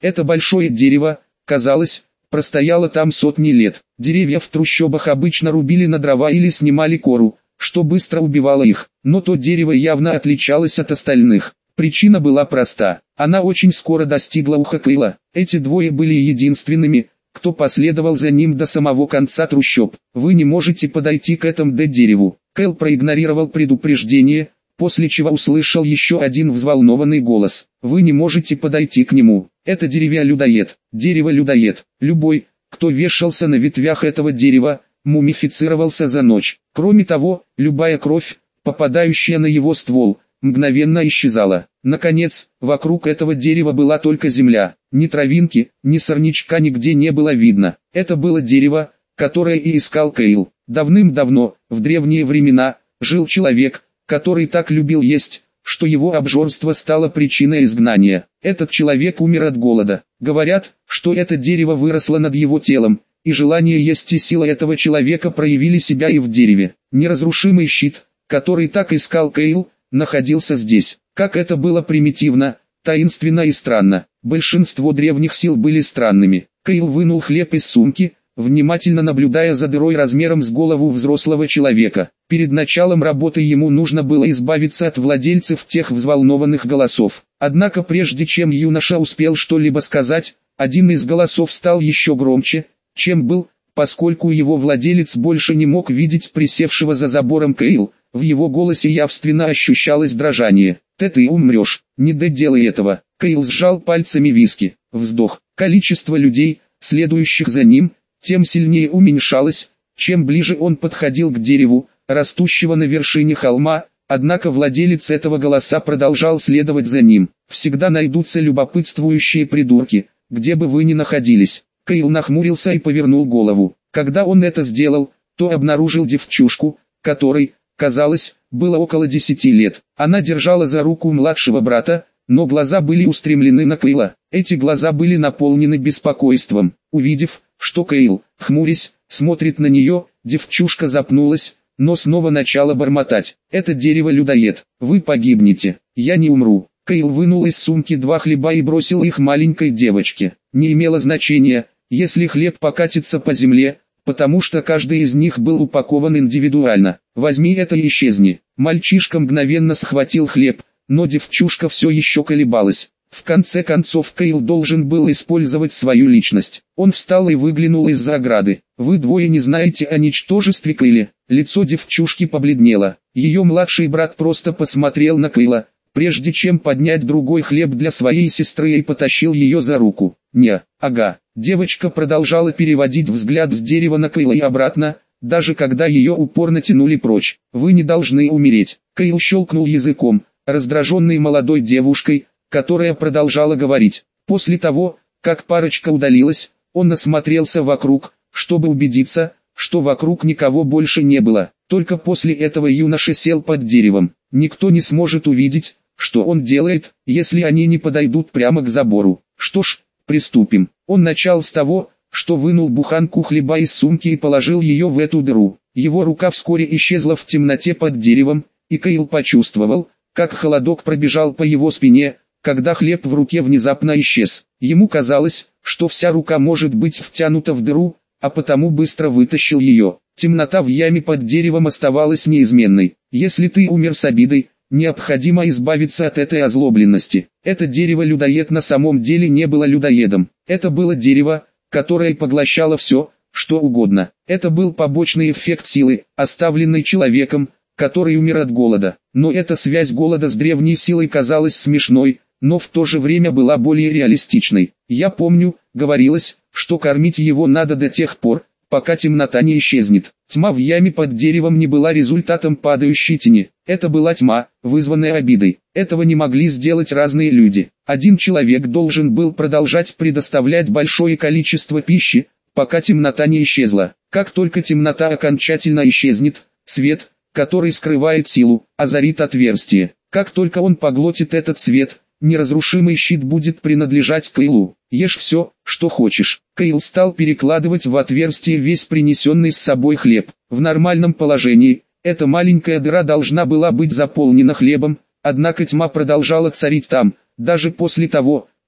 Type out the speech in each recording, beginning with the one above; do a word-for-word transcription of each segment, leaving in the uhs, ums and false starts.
Это большое дерево, казалось, простояло там сотни лет. Деревья в трущобах обычно рубили на дрова или снимали кору, что быстро убивало их, но то дерево явно отличалось от остальных. Причина была проста. Она очень скоро достигла уха Кейла. Эти двое были единственными, кто последовал за ним до самого конца трущоб. Вы не можете подойти к этому дереву. Кейл проигнорировал предупреждение, после чего услышал еще один взволнованный голос. Вы не можете подойти к нему. Это деревья-людоед. Дерево-людоед. Любой, кто вешался на ветвях этого дерева, мумифицировался за ночь. Кроме того, любая кровь, попадающая на его ствол, мгновенно исчезала. Наконец, вокруг этого дерева была только земля. Ни травинки, ни сорнячка нигде не было видно. Это было дерево, которое и искал Кейл. Давным-давно, в древние времена, жил человек, который так любил есть, что его обжорство стало причиной изгнания. Этот человек умер от голода. Говорят, что это дерево выросло над его телом, и желание есть и сила этого человека проявили себя и в дереве. Неразрушимый щит, который так искал Кейл, находился здесь. Как это было примитивно, таинственно и странно. Большинство древних сил были странными. Кейл вынул хлеб из сумки, внимательно наблюдая за дырой размером с голову взрослого человека. Перед началом работы ему нужно было избавиться от владельцев тех взволнованных голосов. Однако прежде чем юноша успел что-либо сказать, один из голосов стал еще громче, чем был, поскольку его владелец больше не мог видеть присевшего за забором Кейл. В его голосе явственно ощущалось дрожание. «Ты ты умрешь, не доделай этого». Кейл сжал пальцами виски. Вздох. Количество людей, следующих за ним, тем сильнее уменьшалось, чем ближе он подходил к дереву, растущего на вершине холма, однако владелец этого голоса продолжал следовать за ним. «Всегда найдутся любопытствующие придурки, где бы вы ни находились». Кейл нахмурился и повернул голову. Когда он это сделал, то обнаружил девчушку, которой, казалось, было около десяти лет. Она держала за руку младшего брата, но глаза были устремлены на Кейла. Эти глаза были наполнены беспокойством. Увидев, что Кейл, хмурясь, смотрит на нее, девчушка запнулась, но снова начала бормотать. «Это дерево-людоед. Вы погибнете. Я не умру». Кейл вынул из сумки два хлеба и бросил их маленькой девочке. Не имело значения, если хлеб покатится по земле, потому что каждый из них был упакован индивидуально. «Возьми это и исчезни». Мальчишка мгновенно схватил хлеб, но девчушка все еще колебалась. В конце концов Кейл должен был использовать свою личность. Он встал и выглянул из-за ограды. «Вы двое не знаете о ничтожестве Кейла». Лицо девчушки побледнело. Ее младший брат просто посмотрел на Кейла, прежде чем поднять другой хлеб для своей сестры и потащил ее за руку. «Не, ага». Девочка продолжала переводить взгляд с дерева на Кейла и обратно, даже когда ее упорно тянули прочь. «Вы не должны умереть». Кейл щелкнул языком, раздраженный молодой девушкой, которая продолжала говорить. После того, как парочка удалилась, он осмотрелся вокруг, чтобы убедиться, что вокруг никого больше не было. Только после этого юноша сел под деревом. Никто не сможет увидеть, что он делает, если они не подойдут прямо к забору. Что ж, приступим. Он начал с того, что вынул буханку хлеба из сумки и положил ее в эту дыру. Его рука вскоре исчезла в темноте под деревом, и Кейл почувствовал, как холодок пробежал по его спине, когда хлеб в руке внезапно исчез. Ему казалось, что вся рука может быть втянута в дыру, а потому быстро вытащил ее. Темнота в яме под деревом оставалась неизменной. Если ты умер с обидой, необходимо избавиться от этой озлобленности. Это дерево-людоед на самом деле не было людоедом. Это было дерево, которое поглощало все, что угодно. Это был побочный эффект силы, оставленной человеком, который умер от голода. Но эта связь голода с древней силой казалась смешной, но в то же время была более реалистичной. «Я помню», — говорилось, что кормить его надо до тех пор, пока темнота не исчезнет. Тьма в яме под деревом не была результатом падающей тени. Это была тьма, вызванная обидой. Этого не могли сделать разные люди. Один человек должен был продолжать предоставлять большое количество пищи, пока темнота не исчезла. Как только темнота окончательно исчезнет, свет, который скрывает силу, озарит отверстие. Как только он поглотит этот свет, неразрушимый щит будет принадлежать Кейлу. Ешь все, что хочешь. Кейл стал перекладывать в отверстие весь принесенный с собой хлеб. В нормальном положении, эта маленькая дыра должна была быть заполнена хлебом, однако тьма продолжала царить там, даже после того,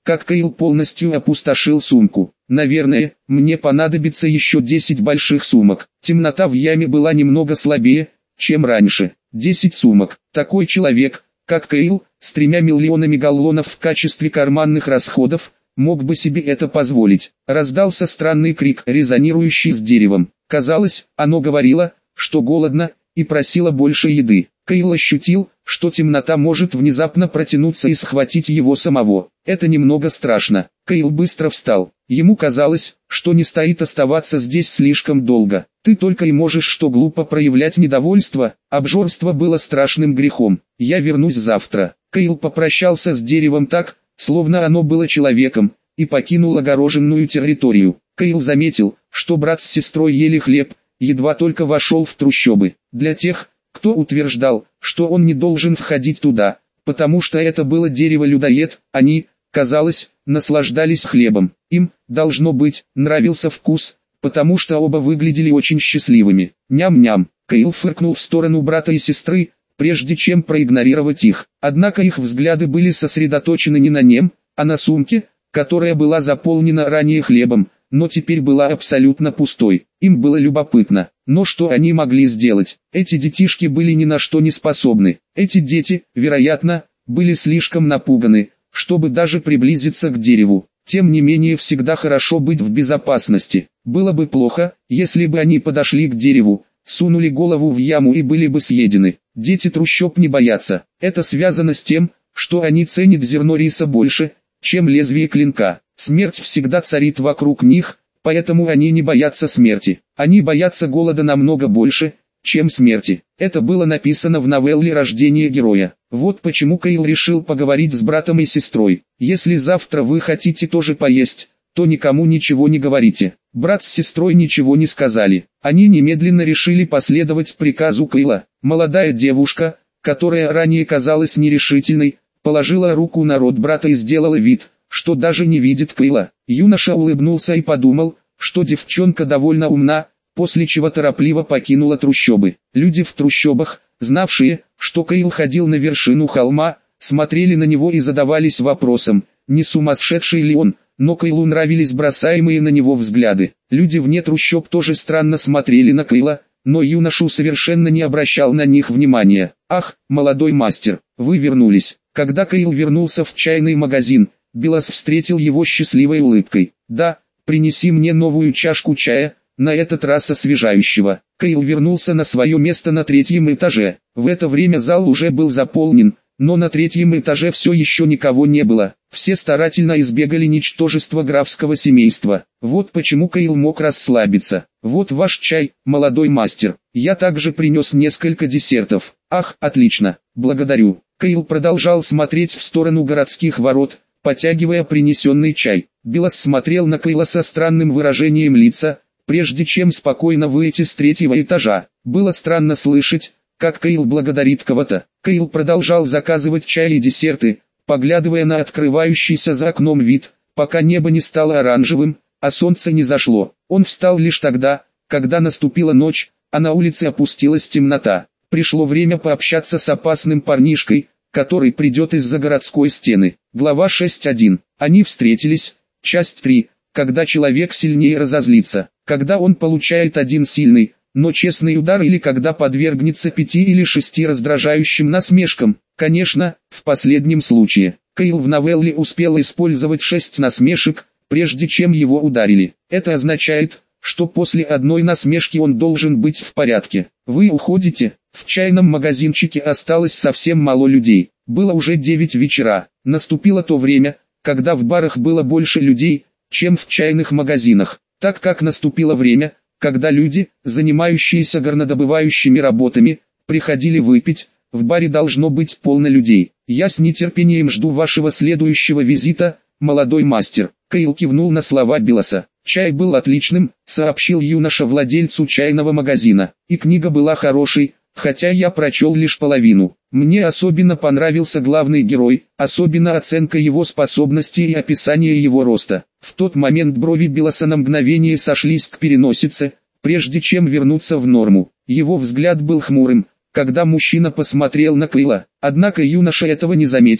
как Кайл полностью опустошил сумку. Наверное, мне понадобится еще десять больших сумок. Темнота в яме была немного слабее, чем раньше. десять сумок. Такой человек, как Кайл, с тремя миллионами галлонов в качестве карманных расходов, мог бы себе это позволить. Раздался странный крик, резонирующий с деревом. Казалось, оно говорило, что голодно, и просило больше еды. Кайл ощутил, что темнота может внезапно протянуться и схватить его самого. Это немного страшно. Кайл быстро встал. Ему казалось, что не стоит оставаться здесь слишком долго. Ты только и можешь что глупо проявлять недовольство. Обжорство было страшным грехом. Я вернусь завтра. Кайл попрощался с деревом так, словно оно было человеком, и покинул огороженную территорию. Кайл заметил, что брат с сестрой ели хлеб, едва только вошел в трущобы. Для тех, кто утверждал, что он не должен входить туда, потому что это было дерево-людоед, они, казалось, наслаждались хлебом. Им, должно быть, нравился вкус, потому что оба выглядели очень счастливыми. Ням-ням. Кайл фыркнул в сторону брата и сестры, прежде чем проигнорировать их. Однако их взгляды были сосредоточены не на нем, а на сумке, которая была заполнена ранее хлебом, но теперь была абсолютно пустой. Им было любопытно, но что они могли сделать? Эти детишки были ни на что не способны. Эти дети, вероятно, были слишком напуганы, чтобы даже приблизиться к дереву. Тем не менее, всегда хорошо быть в безопасности. Было бы плохо, если бы они подошли к дереву, сунули голову в яму и были бы съедены. Дети трущоб не боятся. Это связано с тем, что они ценят зерно риса больше, чем лезвие клинка. Смерть всегда царит вокруг них, поэтому они не боятся смерти. Они боятся голода намного больше, чем смерти. Это было написано в новелле «Рождение героя». Вот почему Кайл решил поговорить с братом и сестрой. Если завтра вы хотите тоже поесть, то никому ничего не говорите. Брат с сестрой ничего не сказали. Они немедленно решили последовать приказу Кайла. Молодая девушка, которая ранее казалась нерешительной, положила руку на рот брата и сделала вид, что даже не видит Кайла. Юноша улыбнулся и подумал, что девчонка довольно умна, после чего торопливо покинула трущобы. Люди в трущобах, знавшие, что Кайл ходил на вершину холма, смотрели на него и задавались вопросом, не сумасшедший ли он, но Кайлу нравились бросаемые на него взгляды. Люди вне трущоб тоже странно смотрели на Кайла, но юношу совершенно не обращал на них внимания. «Ах, молодой мастер, вы вернулись». Когда Кайл вернулся в чайный магазин, Билас встретил его счастливой улыбкой. «Да, принеси мне новую чашку чая, на этот раз освежающего». Кайл вернулся на свое место на третьем этаже. В это время зал уже был заполнен, но на третьем этаже все еще никого не было. Все старательно избегали ничтожества графского семейства. Вот почему Кайл мог расслабиться. «Вот ваш чай, молодой мастер. Я также принес несколько десертов». «Ах, отлично, благодарю». Кайл продолжал смотреть в сторону городских ворот, потягивая принесенный чай. Билас смотрел на Кайла со странным выражением лица, прежде чем спокойно выйти с третьего этажа. Было странно слышать, как Кайл благодарит кого-то. Кайл продолжал заказывать чай и десерты, поглядывая на открывающийся за окном вид, пока небо не стало оранжевым, а солнце не зашло. Он встал лишь тогда, когда наступила ночь, а на улице опустилась темнота. Пришло время пообщаться с опасным парнишкой, который придет из-за городской стены. Глава шесть один. Они встретились. Часть три. Когда человек сильнее разозлится. Когда он получает один сильный, но честный удар, или когда подвергнется пяти или шести раздражающим насмешкам. Конечно, в последнем случае. Кайл в новелле успел использовать шесть насмешек, прежде чем его ударили. Это означает, что после одной насмешки он должен быть в порядке. Вы уходите? В чайном магазинчике осталось совсем мало людей. Было уже девять вечера. Наступило то время, когда в барах было больше людей, чем в чайных магазинах. Так как наступило время, когда люди, занимающиеся горнодобывающими работами, приходили выпить, в баре должно быть полно людей. Я с нетерпением жду вашего следующего визита, молодой мастер. Кайл кивнул на слова Биласа. Чай был отличным, сообщил юноша владельцу чайного магазина. И книга была хорошей, хотя я прочел лишь половину. Мне особенно понравился главный герой, особенно оценка его способностей и описание его роста. В тот момент брови Биласа на мгновение сошлись к переносице, прежде чем вернуться в норму. Его взгляд был хмурым, когда мужчина посмотрел на Кайла. Однако юноша этого не заметил,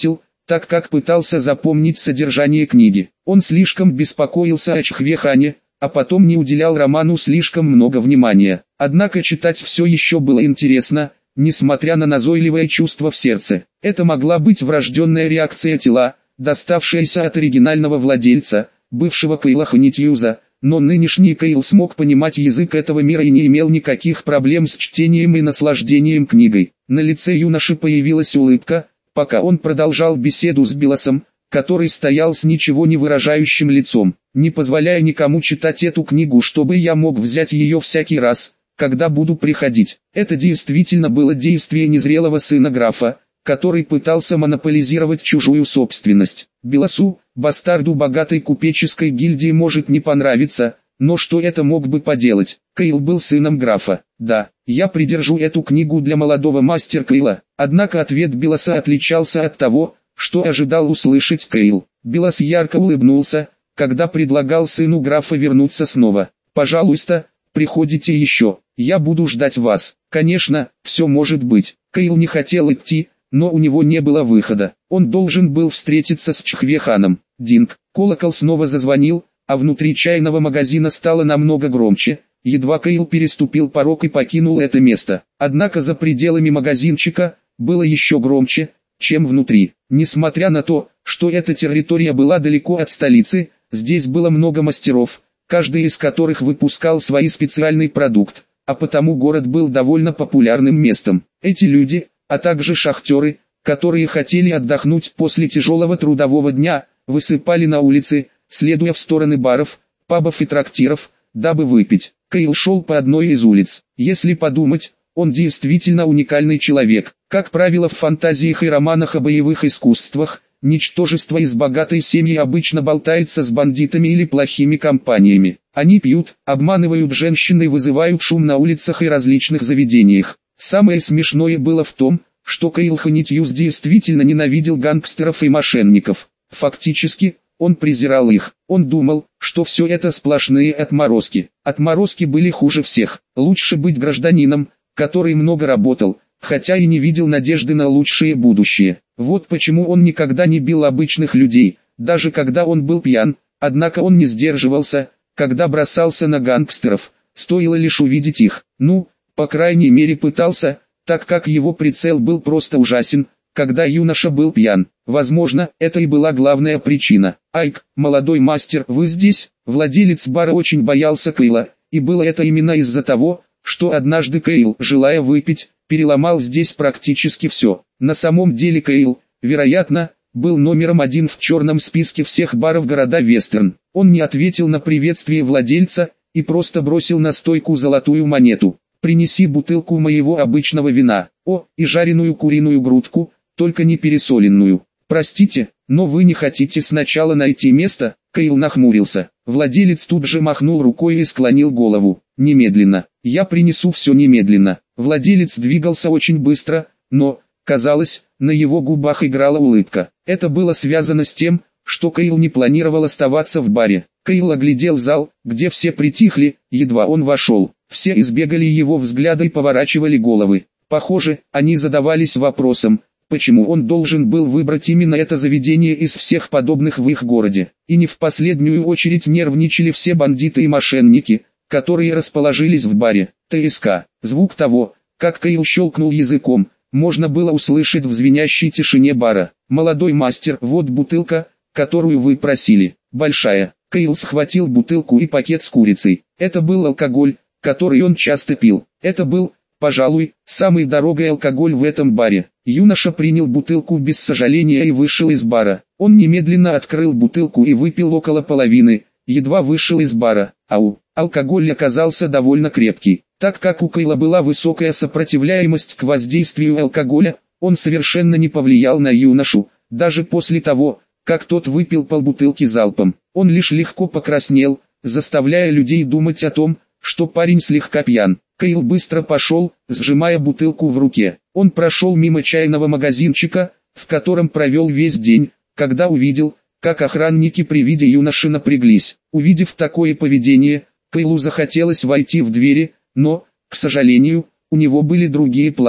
так как пытался запомнить содержание книги. Он слишком беспокоился о Чхве-хане, а потом не уделял роману слишком много внимания. Однако читать все еще было интересно, несмотря на назойливое чувство в сердце. Это могла быть врожденная реакция тела, доставшаяся от оригинального владельца, бывшего Кайла Ханитьюза, но нынешний Кайл смог понимать язык этого мира и не имел никаких проблем с чтением и наслаждением книгой. На лице юноши появилась улыбка, пока он продолжал беседу с Билосом, который стоял с ничего не выражающим лицом, не позволяя никому читать эту книгу, чтобы я мог взять ее всякий раз, когда буду приходить. Это действительно было действие незрелого сына графа, который пытался монополизировать чужую собственность. Билосу, бастарду богатой купеческой гильдии, может не понравиться, но что это мог бы поделать? Кайл был сыном графа. Да, я придержу эту книгу для молодого мастера Кайла. Однако ответ Билоса отличался от того, что ожидал услышать Кайл. Билос ярко улыбнулся, когда предлагал сыну графа вернуться снова. «Пожалуйста, приходите еще, я буду ждать вас». Конечно, все может быть. Кайл не хотел идти, но у него не было выхода. Он должен был встретиться с Чхве-ханом. Динг, колокол снова зазвонил, а внутри чайного магазина стало намного громче. Едва Кайл переступил порог и покинул это место. Однако за пределами магазинчика было еще громче, чем внутри. Несмотря на то, что эта территория была далеко от столицы, здесь было много мастеров, каждый из которых выпускал свой специальный продукт, а потому город был довольно популярным местом. Эти люди, а также шахтеры, которые хотели отдохнуть после тяжелого трудового дня, высыпали на улицы, следуя в стороны баров, пабов и трактиров, дабы выпить. Кайл шел по одной из улиц. Если подумать, он действительно уникальный человек. Как правило, в фантазиях и романах о боевых искусствах, ничтожество из богатой семьи обычно болтается с бандитами или плохими компаниями. Они пьют, обманывают женщин и вызывают шум на улицах и различных заведениях. Самое смешное было в том, что Кайл Ханитьюз действительно ненавидел гангстеров и мошенников. Фактически, он презирал их. Он думал, что все это сплошные отморозки. Отморозки были хуже всех. Лучше быть гражданином, который много работал, хотя и не видел надежды на лучшее будущее. Вот почему он никогда не бил обычных людей, даже когда он был пьян. Однако он не сдерживался, когда бросался на гангстеров, стоило лишь увидеть их. Ну, по крайней мере пытался, так как его прицел был просто ужасен, когда юноша был пьян. Возможно, это и была главная причина. «Айк, молодой мастер, вы здесь?» Владелец бара очень боялся Кайла, и было это именно из-за того, что однажды Кайл, желая выпить, переломал здесь практически все. На самом деле Кайл, вероятно, был номером один в черном списке всех баров города Вестерн. Он не ответил на приветствие владельца и просто бросил на стойку золотую монету. «Принеси бутылку моего обычного вина, о, и жареную куриную грудку, только не пересоленную. Простите, но вы не хотите сначала найти место?» Кайл нахмурился. Владелец тут же махнул рукой и склонил голову. «Немедленно. Я принесу все немедленно». Владелец двигался очень быстро, но, казалось, на его губах играла улыбка. Это было связано с тем, что Кайл не планировал оставаться в баре. Кайл оглядел зал, где все притихли, едва он вошел. Все избегали его взгляда и поворачивали головы. Похоже, они задавались вопросом, почему он должен был выбрать именно это заведение из всех подобных в их городе. И не в последнюю очередь нервничали все бандиты и мошенники, которые расположились в баре. ТСК. Звук того, как Кайл щелкнул языком, можно было услышать в звенящей тишине бара. «Молодой мастер, вот бутылка, которую вы просили. Большая». Кайл схватил бутылку и пакет с курицей. Это был алкоголь, который он часто пил. Это был, пожалуй, самый дорогой алкоголь в этом баре. Юноша принял бутылку без сожаления и вышел из бара. Он немедленно открыл бутылку и выпил около половины, едва вышел из бара. Ау, алкоголь оказался довольно крепкий. Так как у Кайла была высокая сопротивляемость к воздействию алкоголя, он совершенно не повлиял на юношу, даже после того, как тот выпил полбутылки залпом. Он лишь легко покраснел, заставляя людей думать о том, что парень слегка пьян. Кайл быстро пошел, сжимая бутылку в руке. Он прошел мимо чайного магазинчика, в котором провел весь день, когда увидел, как охранники при виде юноши напряглись. Увидев такое поведение, Кайлу захотелось войти в двери, но, к сожалению, у него были другие планы.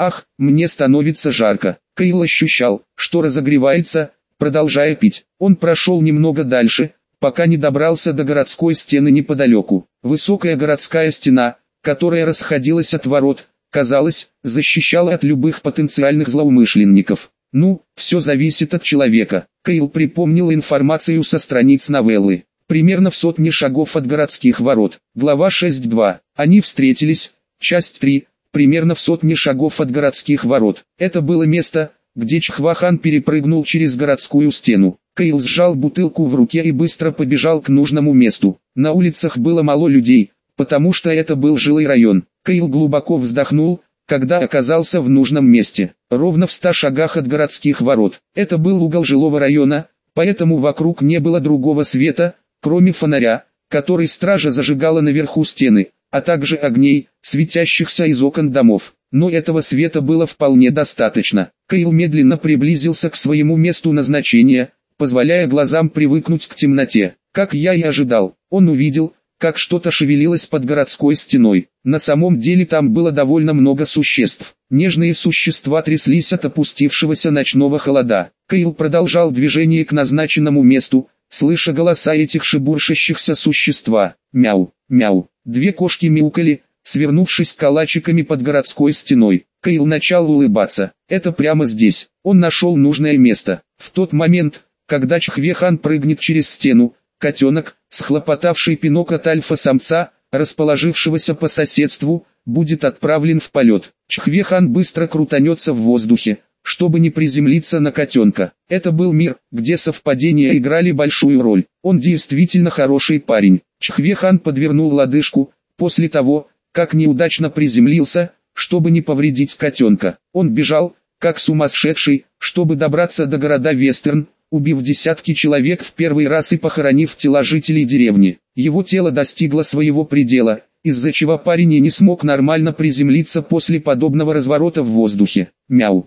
Ах, мне становится жарко. Кайл ощущал, что разогревается, продолжая пить. Он прошел немного дальше, пока не добрался до городской стены неподалеку. Высокая городская стена, которая расходилась от ворот, казалось, защищала от любых потенциальных злоумышленников. Ну, все зависит от человека. Кайл припомнил информацию со страниц новеллы. Примерно в сотне шагов от городских ворот. Глава шесть два. Они встретились. Часть три. Примерно в сотне шагов от городских ворот. Это было место, где Чхвахан перепрыгнул через городскую стену. Кайл сжал бутылку в руке и быстро побежал к нужному месту. На улицах было мало людей, потому что это был жилой район. Кайл глубоко вздохнул, когда оказался в нужном месте, ровно в ста шагах от городских ворот. Это был угол жилого района, поэтому вокруг не было другого света, кроме фонаря, который стража зажигала наверху стены, а также огней, светящихся из окон домов. Но этого света было вполне достаточно. Кайл медленно приблизился к своему месту назначения, позволяя глазам привыкнуть к темноте. Как я и ожидал, он увидел, как что-то шевелилось под городской стеной. На самом деле там было довольно много существ. Нежные существа тряслись от опустившегося ночного холода. Кайл продолжал движение к назначенному месту, слыша голоса этих шебуршащихся существа. Мяу, мяу. Две кошки мяукали, свернувшись калачиками под городской стеной. Кайл начал улыбаться. Это прямо здесь. Он нашел нужное место. В тот момент, когда Чхвехан прыгнет через стену, котенок, схлопотавший пинок от альфа-самца, расположившегося по соседству, будет отправлен в полет. Чхвехан быстро крутанется в воздухе, чтобы не приземлиться на котенка. Это был мир, где совпадения играли большую роль. Он действительно хороший парень. Чхвехан подвернул лодыжку, после того, как неудачно приземлился, чтобы не повредить котенка. Он бежал, как сумасшедший, чтобы добраться до города Вестерн, убив десятки человек в первый раз и похоронив тела жителей деревни. Его тело достигло своего предела, из-за чего парень и не смог нормально приземлиться после подобного разворота в воздухе. Мяу,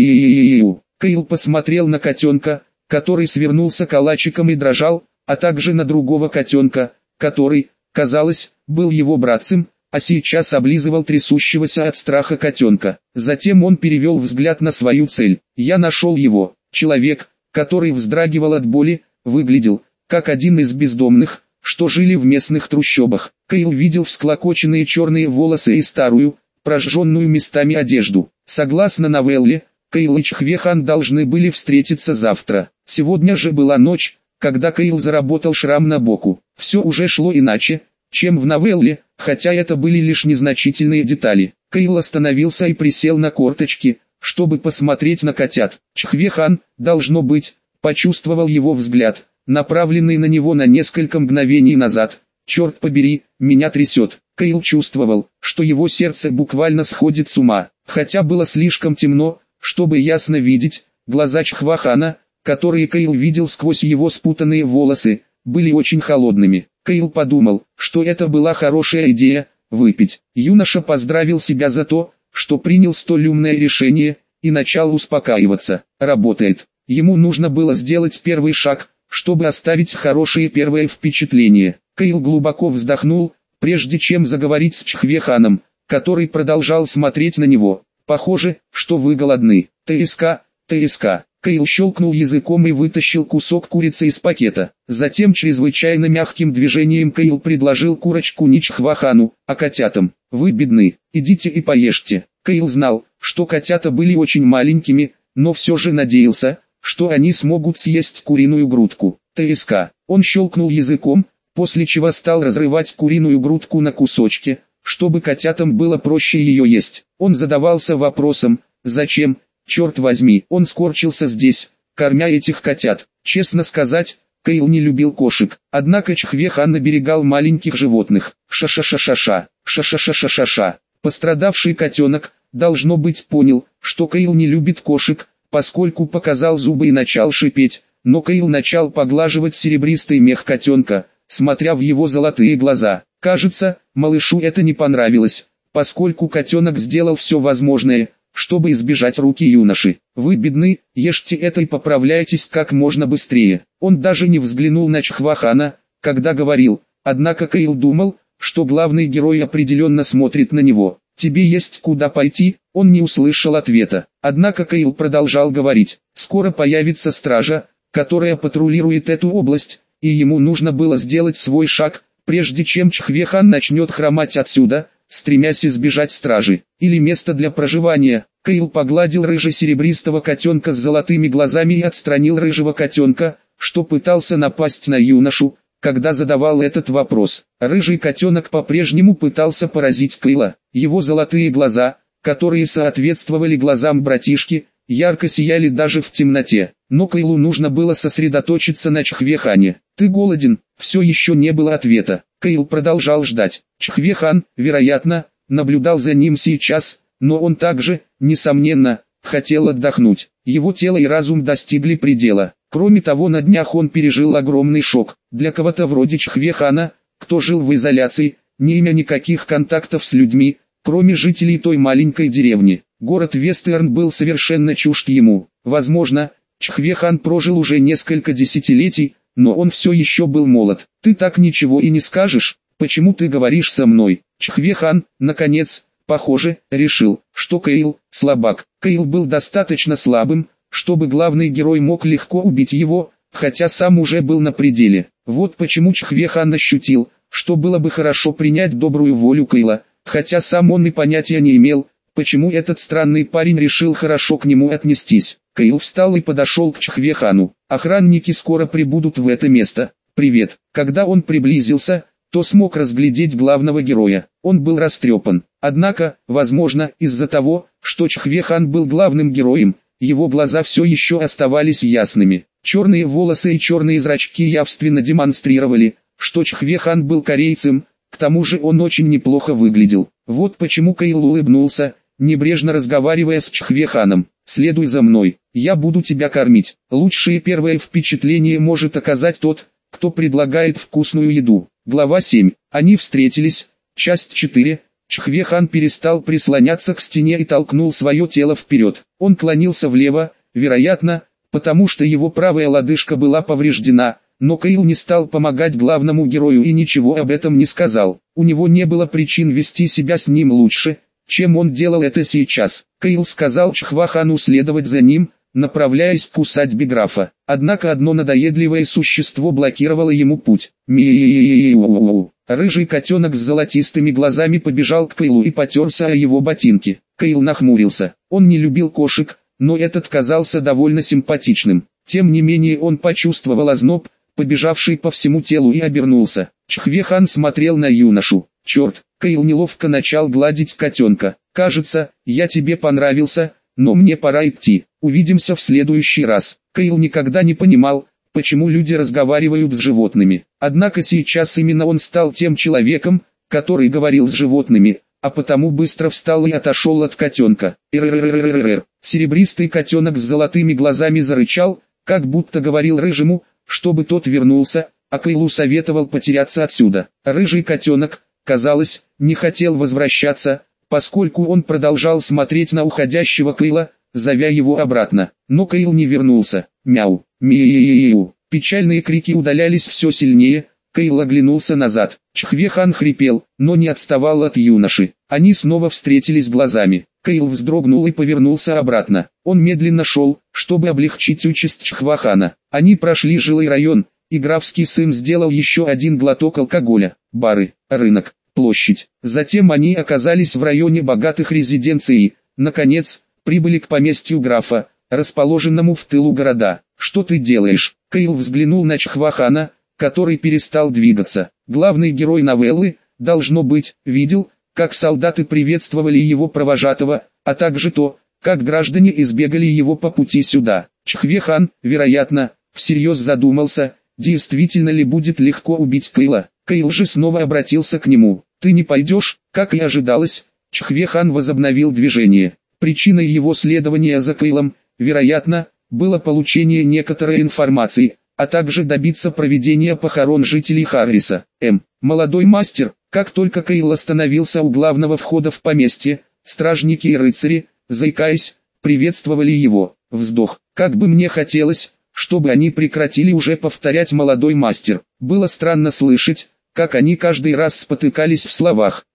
мяу. Кайл посмотрел на котенка, который свернулся калачиком и дрожал, а также на другого котенка, который, казалось, был его братцем, а сейчас облизывал трясущегося от страха котенка. Затем он перевел взгляд на свою цель. Я нашел его. Человек, который вздрагивал от боли, выглядел, как один из бездомных, что жили в местных трущобах. Кайл видел всклокоченные черные волосы и старую, прожженную местами одежду. Согласно новелле, Кайл и Чхвехан должны были встретиться завтра. Сегодня же была ночь, когда Кайл заработал шрам на боку. Все уже шло иначе, чем в новелле, хотя это были лишь незначительные детали. Кайл остановился и присел на корточки, чтобы посмотреть на котят. Чхвехан, должно быть, почувствовал его взгляд, направленный на него на несколько мгновений назад. Черт побери, меня трясет. Кайл чувствовал, что его сердце буквально сходит с ума. Хотя было слишком темно, чтобы ясно видеть, глаза Чхвахана, которые Кайл видел сквозь его спутанные волосы, были очень холодными. Кайл подумал, что это была хорошая идея, выпить. Юноша поздравил себя за то, что принял столь умное решение, и начал успокаиваться. Работает. Ему нужно было сделать первый шаг, чтобы оставить хорошее первое впечатление. Кайл глубоко вздохнул, прежде чем заговорить с Чхвеханом, который продолжал смотреть на него. Похоже, что вы голодны. ТСК, ТСК. Кайл щелкнул языком и вытащил кусок курицы из пакета. Затем чрезвычайно мягким движением Кайл предложил курочку не Чхвахану, а котятам. Вы бедны, идите и поешьте. Кайл знал, что котята были очень маленькими, но все же надеялся, что они смогут съесть куриную грудку. ТСК. Он щелкнул языком, после чего стал разрывать куриную грудку на кусочки, чтобы котятам было проще ее есть. Он задавался вопросом, зачем, черт возьми, он скорчился здесь, кормя этих котят. Честно сказать, Кайл не любил кошек, однако Чхвехан оберегал маленьких животных. Ша-ша-ша-ша-ша, ша-ша-ша-ша-ша. Пострадавший котенок, должно быть, понял, что Кайл не любит кошек, поскольку показал зубы и начал шипеть, но Кайл начал поглаживать серебристый мех котенка, смотря в его золотые глаза. Кажется, малышу это не понравилось, поскольку котенок сделал все возможное, чтобы избежать руки юноши. Вы бедны, ешьте это и поправляйтесь как можно быстрее. Он даже не взглянул на Чхвахана, когда говорил, однако Кайл думал, что главный герой определенно смотрит на него. тебе есть куда пойти?» Он не услышал ответа. Однако Каил продолжал говорить. «Скоро появится стража, которая патрулирует эту область, и ему нужно было сделать свой шаг, прежде чем Чхве-хан начнет хромать отсюда, стремясь избежать стражи, или места для проживания». Каил погладил рыже-серебристого котенка с золотыми глазами и отстранил рыжего котенка, что пытался напасть на юношу, когда задавал этот вопрос. Рыжий котенок по-прежнему пытался поразить Каила. Его золотые глаза, которые соответствовали глазам братишки, ярко сияли даже в темноте. Но Каилу нужно было сосредоточиться на Чхве-хане. «Ты голоден?» Все еще не было ответа. Каил продолжал ждать. Чхве-хан, вероятно, наблюдал за ним сейчас, но он также, несомненно, хотел отдохнуть. Его тело и разум достигли предела. Кроме того, на днях он пережил огромный шок. Для кого-то вроде Чхве-хана, кто жил в изоляции, не имея никаких контактов с людьми, кроме жителей той маленькой деревни. Город Вестерн был совершенно чужд ему. Возможно, Чхве-хан прожил уже несколько десятилетий, но он все еще был молод. «Ты так ничего и не скажешь? Почему ты говоришь со мной?» Чхве-хан, наконец, похоже, решил, что Каил – слабак. Каил был достаточно слабым, чтобы главный герой мог легко убить его, хотя сам уже был на пределе. Вот почему Чхве-хан ощутил, что было бы хорошо принять добрую волю Каила, хотя сам он и понятия не имел, почему этот странный парень решил хорошо к нему отнестись. Каил встал и подошел к Чхве-хану. «Охранники скоро прибудут в это место. Привет». Когда он приблизился, то смог разглядеть главного героя. Он был растрепан. Однако, возможно, из-за того, что Чхве-хан был главным героем, его глаза все еще оставались ясными. Черные волосы и черные зрачки явственно демонстрировали, что Чхве-хан был корейцем, к тому же он очень неплохо выглядел. Вот почему Каил улыбнулся, небрежно разговаривая с Чхве-ханом. «Следуй за мной, я буду тебя кормить». Лучшее первое впечатление может оказать тот, кто предлагает вкусную еду. Глава семь. Они встретились. Часть четыре. Чхве-хан перестал прислоняться к стене и толкнул свое тело вперед. Он клонился влево, вероятно, потому что его правая лодыжка была повреждена, но Каил не стал помогать главному герою и ничего об этом не сказал. У него не было причин вести себя с ним лучше, чем он делал это сейчас. Каил сказал Чхве-хану следовать за ним, направляясь к усадьбе графа. Однако одно надоедливое существо блокировало ему путь. Ми-и-и-и-и-у-у-у. Рыжий котенок с золотистыми глазами побежал к Каилу и потерся о его ботинки. Каил нахмурился. Он не любил кошек, но этот казался довольно симпатичным. Тем не менее он почувствовал озноб, побежавший по всему телу, и обернулся. Чхве-хан смотрел на юношу. «Черт!» Каил неловко начал гладить котенка. «Кажется, я тебе понравился, но мне пора идти. Увидимся в следующий раз». Каил никогда не понимал, почему люди разговаривают с животными. Однако сейчас именно он стал тем человеком, который говорил с животными, а потому быстро встал и отошел от котенка. «Эр-эр-эр-эр-эр». Серебристый котенок с золотыми глазами зарычал, как будто говорил рыжему, чтобы тот вернулся, а Каилу советовал потеряться отсюда. Рыжий котенок, казалось, не хотел возвращаться, поскольку он продолжал смотреть на уходящего Каила, зовя его обратно. Но Каил не вернулся. Мяу, ми-и-и-и-у. Печальные крики удалялись все сильнее. Каил оглянулся назад. Чхве-хан хрипел, но не отставал от юноши. Они снова встретились глазами. Каил вздрогнул и повернулся обратно. Он медленно шел, чтобы облегчить участь Чхве-хана. Они прошли жилой район, и графский сын сделал еще один глоток алкоголя. Бары, рынок, площадь. Затем они оказались в районе богатых резиденций. Наконец, прибыли к поместью графа, расположенному в тылу города. «Что ты делаешь?» Каил взглянул на Чхве-хана, который перестал двигаться. Главный герой новеллы, должно быть, видел, как солдаты приветствовали его провожатого, а также то, как граждане избегали его по пути сюда. Чхве-хан, вероятно, всерьез задумался, действительно ли будет легко убить Каила. Каил же снова обратился к нему. «Ты не пойдешь?» Как и ожидалось, Чхве-хан возобновил движение. Причиной его следования за Каилом, вероятно, было получение некоторой информации, а также добиться проведения похорон жителей Харриса. М. Молодой мастер. Как только Каил остановился у главного входа в поместье, стражники и рыцари, заикаясь, приветствовали его. Вздох. Как бы мне хотелось, чтобы они прекратили уже повторять «молодой мастер». Было странно слышать, как они каждый раз спотыкались в словах.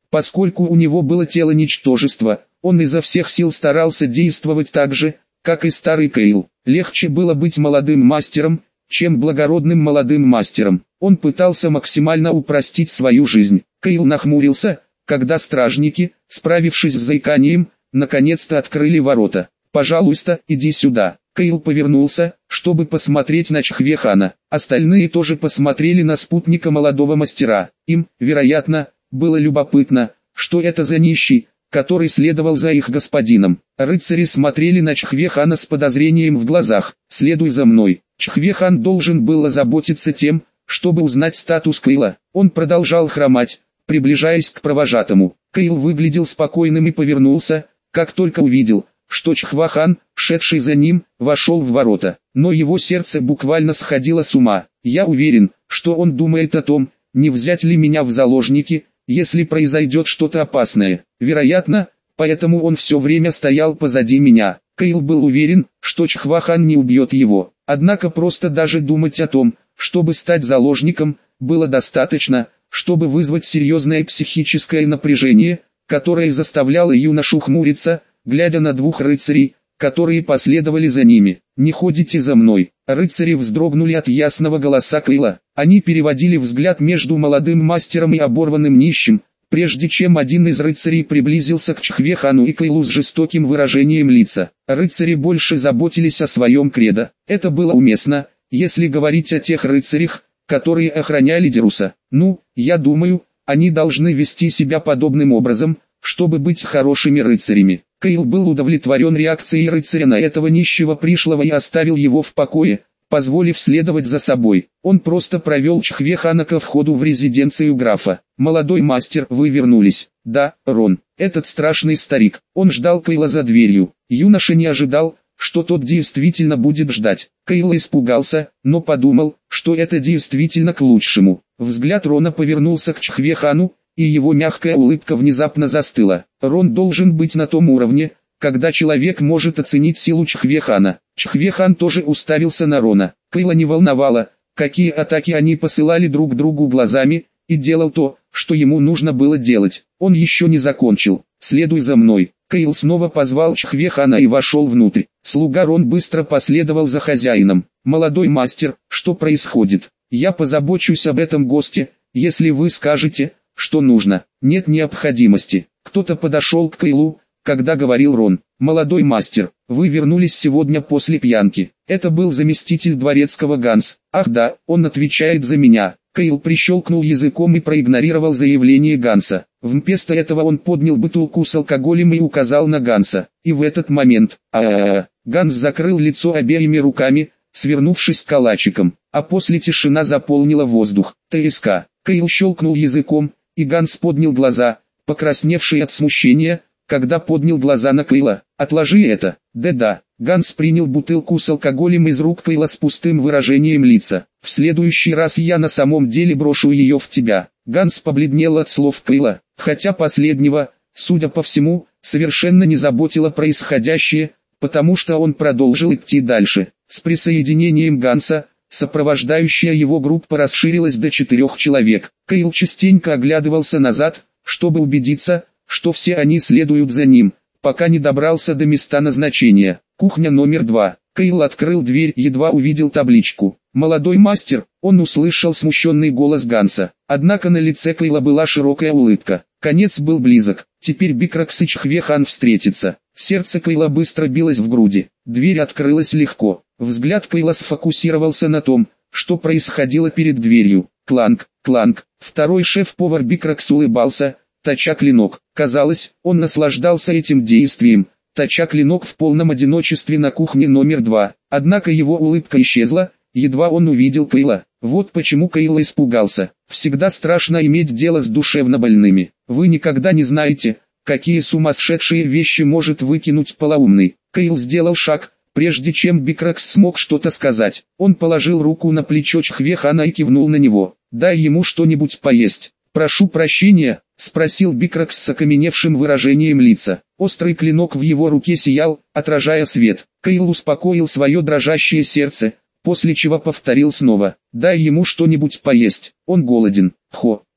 Поскольку у него было тело ничтожества, он изо всех сил старался действовать так же, как и старый Кейл. Легче было быть молодым мастером, чем благородным молодым мастером. Он пытался максимально упростить свою жизнь. Кейл нахмурился, когда стражники, справившись с заиканием, наконец-то открыли ворота. «Пожалуйста, иди сюда». Кейл повернулся, чтобы посмотреть на Чхве-хана. Остальные тоже посмотрели на спутника молодого мастера. Им, вероятно, было любопытно, что это за нищий, который следовал за их господином. Рыцари смотрели на Чхве-хана с подозрением в глазах. «Следуй за мной». Чхве-хан должен был озаботиться тем, чтобы узнать статус Кейла. Он продолжал хромать, приближаясь к провожатому. Кейл выглядел спокойным и повернулся, как только увидел, что Чхва-хан, шедший за ним, вошел в ворота. Но его сердце буквально сходило с ума. «Я уверен, что он думает о том, не взять ли меня в заложники, если произойдет что-то опасное. Вероятно, поэтому он все время стоял позади меня». Кейл был уверен, что Чхва-хан не убьет его. Однако просто даже думать о том, чтобы стать заложником, было достаточно, чтобы вызвать серьезное психическое напряжение, которое заставляло юношу хмуриться, глядя на двух рыцарей, которые последовали за ними. «Не ходите за мной». Рыцари вздрогнули от ясного голоса Кейла. Они переводили взгляд между молодым мастером и оборванным нищим, прежде чем один из рыцарей приблизился к Чхве-хану и Кейлу с жестоким выражением лица. Рыцари больше заботились о своем кредо. Это было уместно, если говорить о тех рыцарях, которые охраняли Деруса. Ну, я думаю, они должны вести себя подобным образом, чтобы быть хорошими рыцарями. Кейл был удовлетворен реакцией рыцаря на этого нищего пришлого и оставил его в покое, позволив следовать за собой. Он просто провел Чхве-хана ко входу в резиденцию графа. «Молодой мастер, вы вернулись». «Да, Рон, этот страшный старик». Он ждал Кейла за дверью. Юноша не ожидал, что тот действительно будет ждать. Кейл испугался, но подумал, что это действительно к лучшему. Взгляд Рона повернулся к Чхве-хану, и его мягкая улыбка внезапно застыла. Рон должен быть на том уровне, когда человек может оценить силу Чхве-хана. Чхве-хан тоже уставился на Рона. Кейла не волновало, какие атаки они посылали друг другу глазами, и делал то, что ему нужно было делать. Он еще не закончил. «Следуй за мной». Кейл снова позвал Чхве-хана и вошел внутрь. Слуга Рон быстро последовал за хозяином. «Молодой мастер, что происходит? Я позабочусь об этом госте, если вы скажете, что нужно». «Нет необходимости». Кто-то подошел к Кейлу, когда говорил Рон. «Молодой мастер, вы вернулись сегодня после пьянки». Это был заместитель дворецкого Ганс. «Ах да, он отвечает за меня». Кейл прищелкнул языком и проигнорировал заявление Ганса. Вместо этого он поднял бутылку с алкоголем и указал на Ганса. И в этот момент, а-а-а, Ганс закрыл лицо обеими руками, свернувшись калачиком, а после тишина заполнила воздух. «ТСК». Кейл щелкнул языком, и Ганс поднял глаза, покрасневший от смущения, когда поднял глаза на Кейла. «Отложи это». «Да-да». Ганс принял бутылку с алкоголем из рук Кейла с пустым выражением лица. «В следующий раз я на самом деле брошу ее в тебя». Ганс побледнел от слов Кейла, хотя последнего, судя по всему, совершенно не заботило происходящее, потому что он продолжил идти дальше. С присоединением Ганса, сопровождающая его группа расширилась до четырех человек. Кейл частенько оглядывался назад, чтобы убедиться, что все они следуют за ним, пока не добрался до места назначения. Кухня номер два. Кейл открыл дверь, едва увидел табличку. «Молодой мастер», он услышал смущенный голос Ганса. Однако на лице Кейла была широкая улыбка. Конец был близок. Теперь Бикракс и Чхве-хан встретятся. Сердце Кейла быстро билось в груди. Дверь открылась легко. Взгляд Кейла сфокусировался на том, что происходило перед дверью. Кланг, кланг. Второй шеф-повар Бикракс улыбался, точа клинок. Казалось, он наслаждался этим действием, точа клинок в полном одиночестве на кухне номер два. Однако его улыбка исчезла, едва он увидел Кейла. Вот почему Кейл испугался. Всегда страшно иметь дело с душевно больными. Вы никогда не знаете, какие сумасшедшие вещи может выкинуть полоумный. Кейл сделал шаг, прежде чем Бикракс смог что-то сказать. Он положил руку на плечо Чхве-хана и кивнул на него. «Дай ему что-нибудь поесть». «Прошу прощения», — спросил Бикракс с окаменевшим выражением лица. Острый клинок в его руке сиял, отражая свет. Кейл успокоил свое дрожащее сердце, после чего повторил снова. «Дай ему что-нибудь поесть, он голоден». «Хо,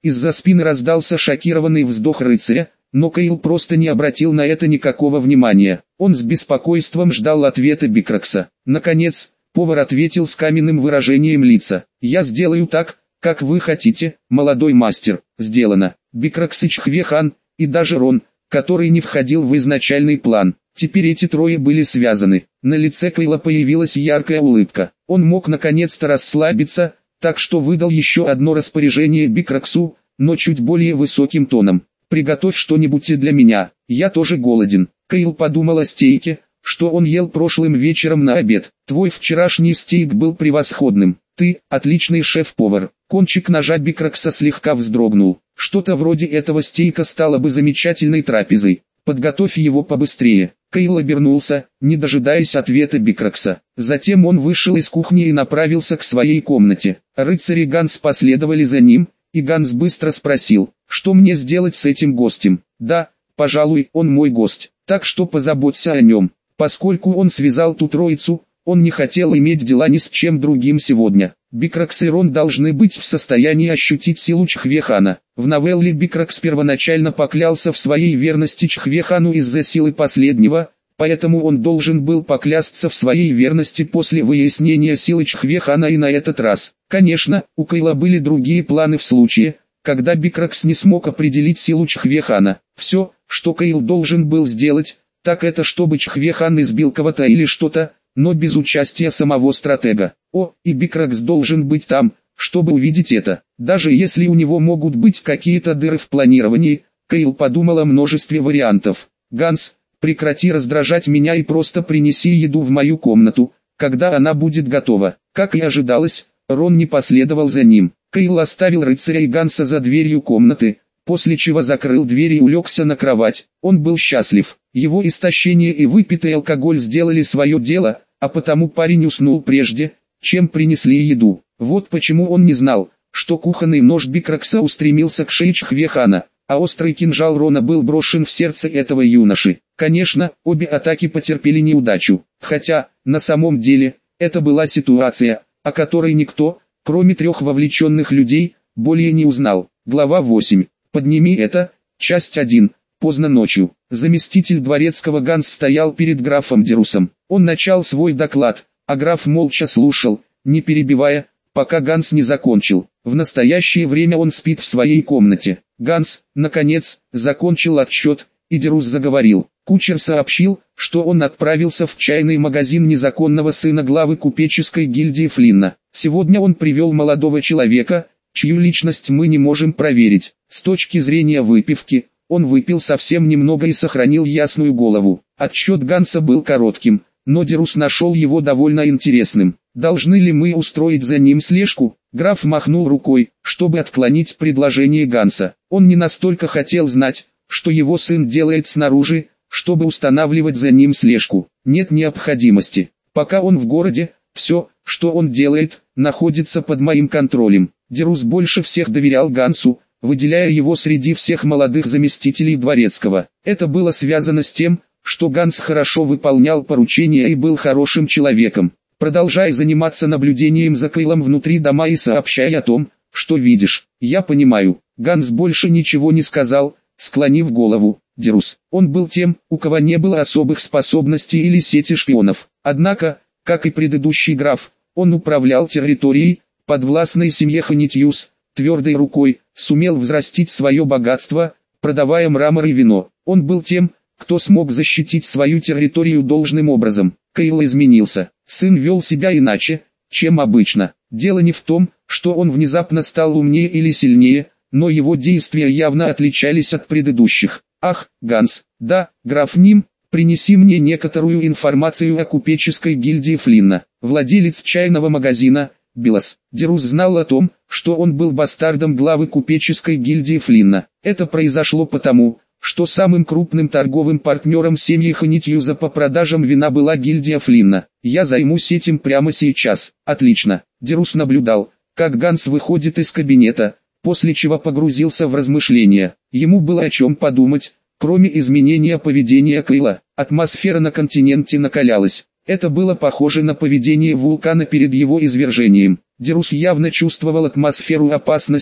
Из-за спины раздался шокированный вздох рыцаря, но Кайл просто не обратил на это никакого внимания. Он с беспокойством ждал ответа Бикракса. Наконец, повар ответил с каменным выражением лица. «Я сделаю так, как вы хотите, молодой мастер». «Сделано». Бикракс и Чхве-хан, и даже Рон, который не входил в изначальный план. Теперь эти трое были связаны. На лице Кайла появилась яркая улыбка. Он мог наконец-то расслабиться, так что выдал еще одно распоряжение Бикраксу, но чуть более высоким тоном. «Приготовь что-нибудь и для меня, я тоже голоден». Кайл подумал о стейке, что он ел прошлым вечером на обед. «Твой вчерашний стейк был превосходным. Ты – отличный шеф-повар». Кончик ножа Бикракса слегка вздрогнул. Что-то вроде этого стейка стало бы замечательной трапезой. «Подготовь его побыстрее». Кайл обернулся, не дожидаясь ответа Бикракса. Затем он вышел из кухни и направился к своей комнате. Рыцарь и Ганс последовали за ним, и Ганс быстро спросил, что мне сделать с этим гостем. «Да, пожалуй, он мой гость, так что позаботься о нем». Поскольку он связал ту троицу, он не хотел иметь дела ни с чем другим сегодня. Бикракс и Рон должны быть в состоянии ощутить силу Чхве-хана. В новелле Бикракс первоначально поклялся в своей верности Чхве-хану из-за силы последнего, поэтому он должен был поклясться в своей верности после выяснения силы Чхве-хана и на этот раз. Конечно, у Кайла были другие планы в случае, когда Бикракс не смог определить силу Чхве-хана. Все, что Кайл должен был сделать, так это чтобы Чхве-хан избил кого-то или что-то, но без участия самого стратега. О, и Бикракс должен быть там, чтобы увидеть это. Даже если у него могут быть какие-то дыры в планировании, Кайл подумал о множестве вариантов. «Ганс, прекрати раздражать меня и просто принеси еду в мою комнату, когда она будет готова». Как и ожидалось, Рон не последовал за ним. Кайл оставил рыцаря и Ганса за дверью комнаты, после чего закрыл дверь и улегся на кровать. Он был счастлив. Его истощение и выпитый алкоголь сделали свое дело, а потому парень уснул прежде, чем принесли еду. Вот почему он не знал, что кухонный нож Бикракса устремился к шее Чхве-хана, а острый кинжал Рона был брошен в сердце этого юноши. Конечно, обе атаки потерпели неудачу, хотя, на самом деле, это была ситуация, о которой никто, кроме трех вовлеченных людей, более не узнал. Глава восемь. Подними это. Часть один. Поздно ночью. Заместитель дворецкого Ганс стоял перед графом Дерусом. Он начал свой доклад, а граф молча слушал, не перебивая, пока Ганс не закончил. В настоящее время он спит в своей комнате. Ганс, наконец, закончил отчет, и Дерус заговорил. Кучер сообщил, что он отправился в чайный магазин незаконного сына главы купеческой гильдии Флинна. Сегодня он привел молодого человека, чью личность мы не можем проверить. С точки зрения выпивки, он выпил совсем немного и сохранил ясную голову. Отчет Ганса был коротким, но Дерус нашел его довольно интересным. «Должны ли мы устроить за ним слежку?» Граф махнул рукой, чтобы отклонить предложение Ганса. Он не настолько хотел знать, что его сын делает снаружи, чтобы устанавливать за ним слежку. Нет необходимости. Пока он в городе, все, что он делает, находится под моим контролем. Дерус больше всех доверял Гансу, выделяя его среди всех молодых заместителей дворецкого. Это было связано с тем, что Ганс хорошо выполнял поручения и был хорошим человеком. Продолжай заниматься наблюдением за Кайлом внутри дома и сообщай о том, что видишь. Я понимаю. Ганс больше ничего не сказал, склонив голову. Дерус. Он был тем, у кого не было особых способностей или сети шпионов. Однако, как и предыдущий граф, он управлял территорией, подвластной семье Ханитьюс, твердой рукой, сумел взрастить свое богатство, продавая мрамор и вино. Он был тем, кто смог защитить свою территорию должным образом. Кайл изменился. Сын вел себя иначе, чем обычно. Дело не в том, что он внезапно стал умнее или сильнее, но его действия явно отличались от предыдущих. «Ах, Ганс, да, граф Ним, принеси мне некоторую информацию о купеческой гильдии Флинна». Владелец чайного магазина, Билос, Дерус знал о том, что он был бастардом главы купеческой гильдии Флинна. Это произошло потому, что самым крупным торговым партнером семьи Ханитьюза по продажам вина была гильдия Флинна. «Я займусь этим прямо сейчас». «Отлично». Дерус наблюдал, как Ганс выходит из кабинета, после чего погрузился в размышления. Ему было о чем подумать, кроме изменения поведения Кайла. Атмосфера на континенте накалялась. Это было похоже на поведение вулкана перед его извержением. Дерус явно чувствовал атмосферу опасности,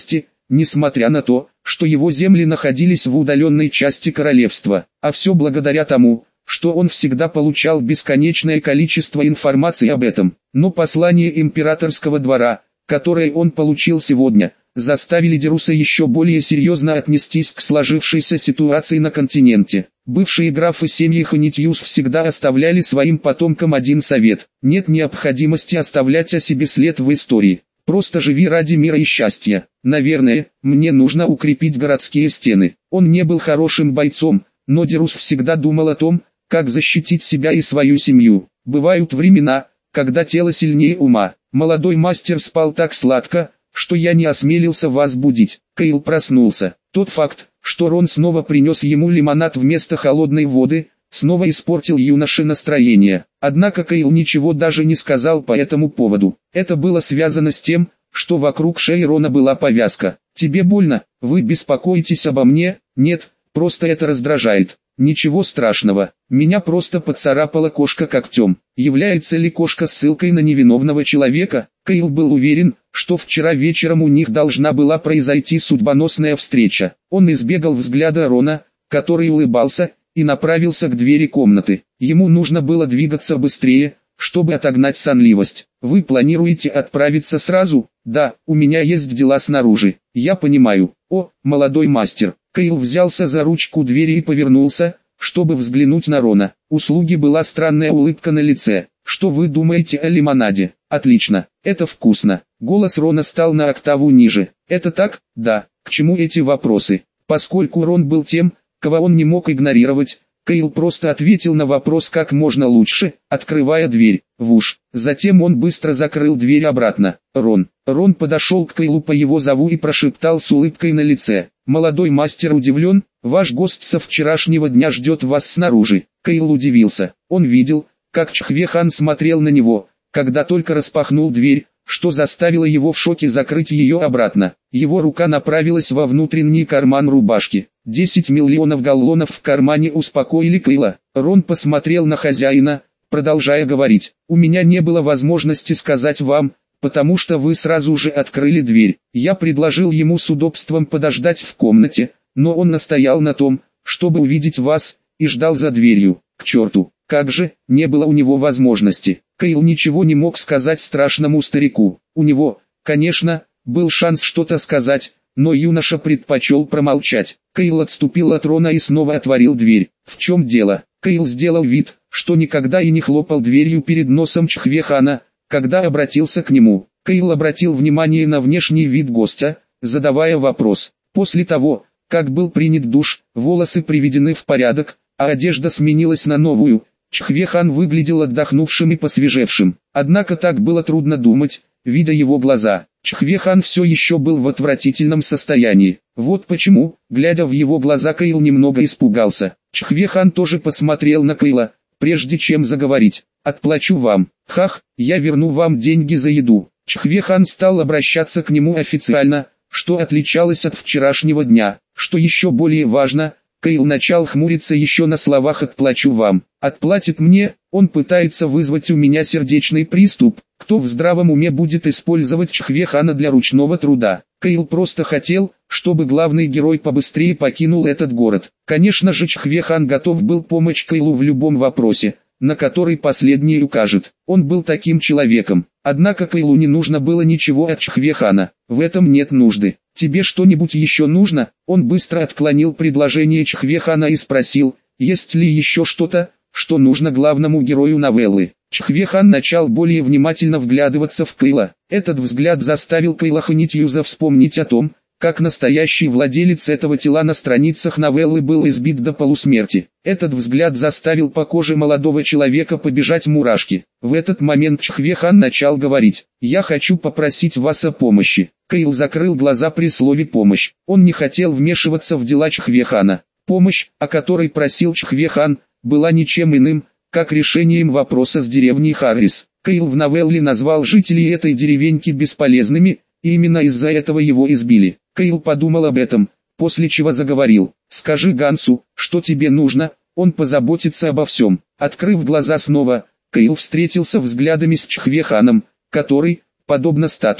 несмотря на то, что его земли находились в удаленной части королевства, а все благодаря тому, что он всегда получал бесконечное количество информации об этом. Но послание императорского двора, которое он получил сегодня, заставили Деруса еще более серьезно отнестись к сложившейся ситуации на континенте. Бывшие графы семьи Ханитьюс всегда оставляли своим потомкам один совет: нет необходимости оставлять о себе след в истории. Просто живи ради мира и счастья. Наверное, мне нужно укрепить городские стены. Он не был хорошим бойцом, но Дерус всегда думал о том, как защитить себя и свою семью. Бывают времена, когда тело сильнее ума. Молодой мастер спал так сладко, что я не осмелился вас будить. Кейл проснулся. Тот факт, что Рон снова принес ему лимонад вместо холодной воды, снова испортил юноше настроение. Однако Кейл ничего даже не сказал по этому поводу. Это было связано с тем, что вокруг шеи Рона была повязка. «Тебе больно? Вы беспокоитесь обо мне?» «Нет, просто это раздражает». «Ничего страшного, меня просто поцарапала кошка когтем». Является ли кошка ссылкой на невиновного человека? Кейл был уверен, что вчера вечером у них должна была произойти судьбоносная встреча. Он избегал взгляда Рона, который улыбался, и направился к двери комнаты. Ему нужно было двигаться быстрее, чтобы отогнать сонливость. «Вы планируете отправиться сразу?» «Да, у меня есть дела снаружи». «Я понимаю». «О, молодой мастер». Кейл взялся за ручку двери и повернулся, чтобы взглянуть на Рона. У слуги была странная улыбка на лице. «Что вы думаете о лимонаде?» «Отлично, это вкусно». Голос Рона стал на октаву ниже. «Это так?» «Да». К чему эти вопросы? Поскольку Рон был тем, кого он не мог игнорировать, Кейл просто ответил на вопрос как можно лучше, открывая дверь. Вуш. Затем он быстро закрыл дверь обратно. «Рон». Рон подошел к Кейлу по его зову и прошептал с улыбкой на лице. «Молодой мастер удивлен, ваш гость со вчерашнего дня ждет вас снаружи». Кейл удивился. Он видел, как Чхве-хан смотрел на него, когда только распахнул дверь, что заставило его в шоке закрыть ее обратно. Его рука направилась во внутренний карман рубашки. Десять миллионов галлонов в кармане успокоили Кейла. Рон посмотрел на хозяина, продолжая говорить. «У меня не было возможности сказать вам, потому что вы сразу же открыли дверь. Я предложил ему с удобством подождать в комнате, но он настоял на том, чтобы увидеть вас, и ждал за дверью. К черту, как же, не было у него возможности». Кейл ничего не мог сказать страшному старику. У него, конечно, был шанс что-то сказать, но юноша предпочел промолчать. Кейл отступил от Рона и снова отворил дверь. «В чем дело?» Кейл сделал вид, что никогда и не хлопал дверью перед носом Чхве-хана, когда обратился к нему. Кейл обратил внимание на внешний вид гостя, задавая вопрос. После того, как был принят душ, волосы приведены в порядок, а одежда сменилась на новую, Чхве-хан выглядел отдохнувшим и посвежевшим. Однако так было трудно думать, видя его глаза. Чхве-хан все еще был в отвратительном состоянии. Вот почему, глядя в его глаза, Кейл немного испугался. Чхве-хан тоже посмотрел на Кейла, прежде чем заговорить. «Отплачу вам. Хах, я верну вам деньги за еду». Чхве-хан стал обращаться к нему официально, что отличалось от вчерашнего дня. Что еще более важно, Кейл начал хмуриться еще на словах «отплачу вам». «Отплатит мне», он пытается вызвать у меня сердечный приступ. Кто в здравом уме будет использовать Чхве-хана для ручного труда? Кейл просто хотел, чтобы главный герой побыстрее покинул этот город. Конечно же, Чхве-хан готов был помочь Кейлу в любом вопросе, на который последний укажет. Он был таким человеком. Однако Кейлу не нужно было ничего от Чхве-хана. В этом нет нужды. «Тебе что-нибудь еще нужно?» Он быстро отклонил предложение Чхве-хана и спросил, есть ли еще что-то, что нужно главному герою новеллы. Чхве-хан начал более внимательно вглядываться в Кейла. Этот взгляд заставил Кейла Ханитьюза вспомнить о том, как настоящий владелец этого тела на страницах новеллы был избит до полусмерти. Этот взгляд заставил по коже молодого человека побежать мурашки. В этот момент Чхве-хан начал говорить: «Я хочу попросить вас о помощи». Кейл закрыл глаза при слове «помощь». Он не хотел вмешиваться в дела Чхве-хана. Помощь, о которой просил Чхве-хан, была ничем иным, как решением вопроса с деревней Харрис. Кейл в новелле назвал жителей этой деревеньки бесполезными, и именно из-за этого его избили. Кейл подумал об этом, после чего заговорил: «Скажи Гансу, что тебе нужно, он позаботится обо всем». Открыв глаза снова, Кейл встретился взглядами с Чхве-ханом, который, подобно статуе,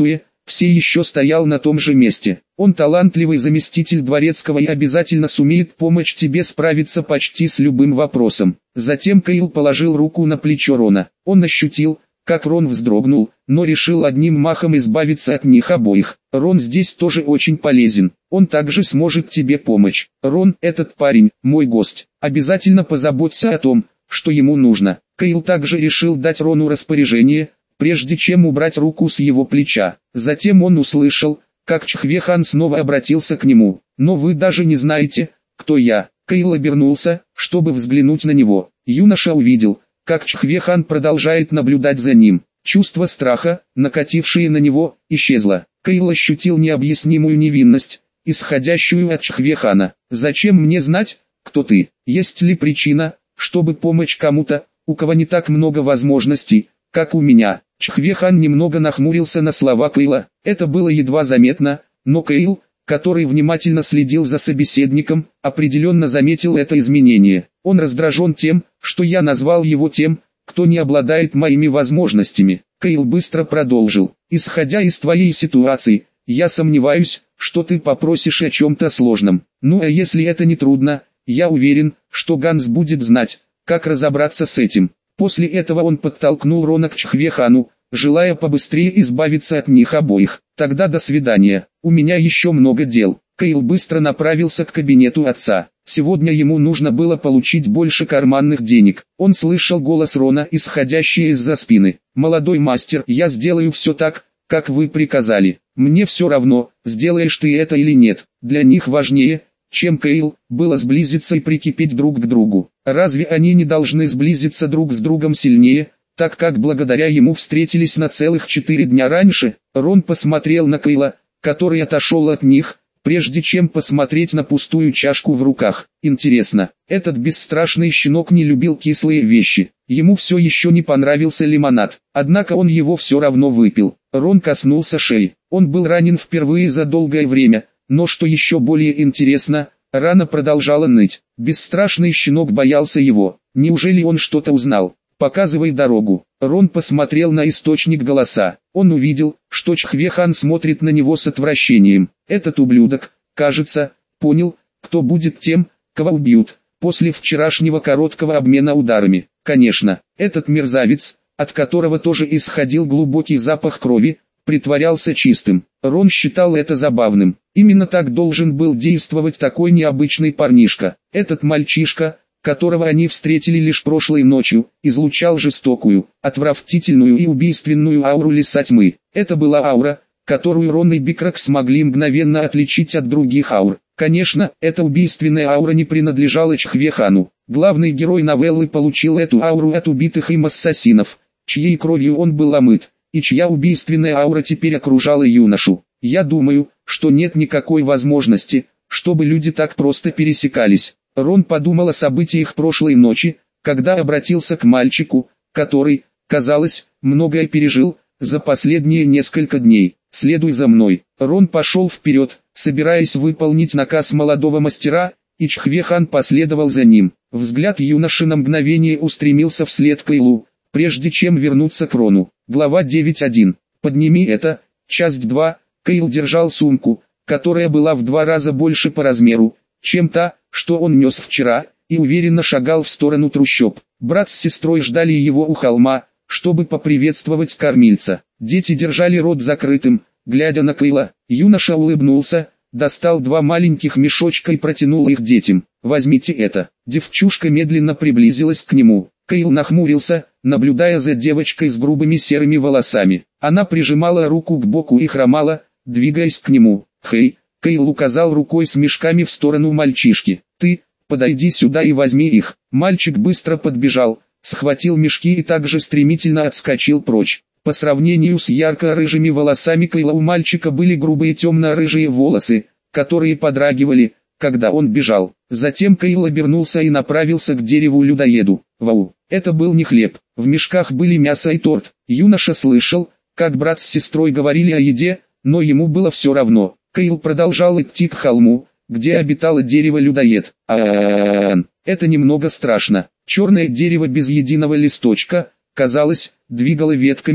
все еще стоял на том же месте. Он талантливый заместитель дворецкого и обязательно сумеет помочь тебе справиться почти с любым вопросом. Затем Кайл положил руку на плечо Рона. Он ощутил, как Рон вздрогнул, но решил одним махом избавиться от них обоих. Рон здесь тоже очень полезен, он также сможет тебе помочь. Рон, этот парень, мой гость, обязательно позаботься о том, что ему нужно. Кайл также решил дать Рону распоряжение, прежде чем убрать руку с его плеча. Затем он услышал, как Чхве-хан снова обратился к нему. «Но вы даже не знаете, кто я». Кайл обернулся, чтобы взглянуть на него. Юноша увидел, как Чхве-хан продолжает наблюдать за ним. Чувство страха, накатившее на него, исчезло. Кайл ощутил необъяснимую невинность, исходящую от Чхве-хана. «Зачем мне знать, кто ты? Есть ли причина, чтобы помочь кому-то, у кого не так много возможностей, как у меня?» Чхве-хан немного нахмурился на слова Кайла. Это было едва заметно, но Кайл, который внимательно следил за собеседником, определенно заметил это изменение. Он раздражен тем, что я назвал его тем, кто не обладает моими возможностями. Кайл быстро продолжил. «Исходя из твоей ситуации, я сомневаюсь, что ты попросишь о чем-то сложном. Ну а если это не трудно, я уверен, что Ганс будет знать, как разобраться с этим». После этого он подтолкнул Рона к Чхве-хану, желая побыстрее избавиться от них обоих. «Тогда до свидания, у меня еще много дел». Кайл быстро направился к кабинету отца. Сегодня ему нужно было получить больше карманных денег. Он слышал голос Рона, исходящий из-за спины. «Молодой мастер, я сделаю все так, как вы приказали. Мне все равно, сделаешь ты это или нет. Для них важнее, чем Кайл, было сблизиться и прикипеть друг к другу. Разве они не должны сблизиться друг с другом сильнее, так как благодаря ему встретились на целых четыре дня раньше?» Рон посмотрел на Кайла, который отошел от них, прежде чем посмотреть на пустую чашку в руках. Интересно, этот бесстрашный щенок не любил кислые вещи. Ему все еще не понравился лимонад, однако он его все равно выпил. Рон коснулся шеи. Он был ранен впервые за долгое время, но что еще более интересно, рана продолжала ныть. Бесстрашный щенок боялся его. Неужели он что-то узнал? «Показывай дорогу». Рон посмотрел на источник голоса. Он увидел, что Чхве-хан смотрит на него с отвращением. Этот ублюдок, кажется, понял, кто будет тем, кого убьют, после вчерашнего короткого обмена ударами. Конечно, этот мерзавец, от которого тоже исходил глубокий запах крови, притворялся чистым. Рон считал это забавным. Именно так должен был действовать такой необычный парнишка. Этот мальчишка, которого они встретили лишь прошлой ночью, излучал жестокую, отвратительную и убийственную ауру леса тьмы. Это была аура, которую Рон и Бикрак смогли мгновенно отличить от других аур. Конечно, эта убийственная аура не принадлежала Чхве-хану. Главный герой новеллы получил эту ауру от убитых им ассасинов, чьей кровью он был омыт, и чья убийственная аура теперь окружала юношу. Я думаю, что нет никакой возможности, чтобы люди так просто пересекались. Рон подумал о событиях прошлой ночи, когда обратился к мальчику, который, казалось, многое пережил за последние несколько дней. «Следуй за мной». Рон пошел вперед, собираясь выполнить наказ молодого мастера, и Чхве-хан последовал за ним. Взгляд юноши на мгновение устремился вслед Кайлу, прежде чем вернуться к Рону. Глава девять один. «Подними это». Часть два. Кайл держал сумку, которая была в два раза больше по размеру, чем та, что он нес вчера, и уверенно шагал в сторону трущоб. Брат с сестрой ждали его у холма, чтобы поприветствовать кормильца. Дети держали рот закрытым, глядя на Кайла. Юноша улыбнулся, достал два маленьких мешочка и протянул их детям. «Возьмите это». Девчушка медленно приблизилась к нему. Кайл нахмурился, наблюдая за девочкой с грубыми серыми волосами. Она прижимала руку к боку и хромала, двигаясь к нему. «Хей!» Кайл указал рукой с мешками в сторону мальчишки. «Ты, подойди сюда и возьми их». Мальчик быстро подбежал, схватил мешки и также стремительно отскочил прочь. По сравнению с ярко-рыжими волосами Кайла у мальчика были грубые темно-рыжие волосы, которые подрагивали, когда он бежал. Затем Кайл обернулся и направился к дереву-людоеду. Вау, это был не хлеб, в мешках были мясо и торт. Юноша слышал, как брат с сестрой говорили о еде, но ему было все равно. Кайл продолжал идти к холму, где обитало дерево-людоед. А-а-а-а, это немного страшно. Черное дерево без единого листочка, казалось, двигало ветками,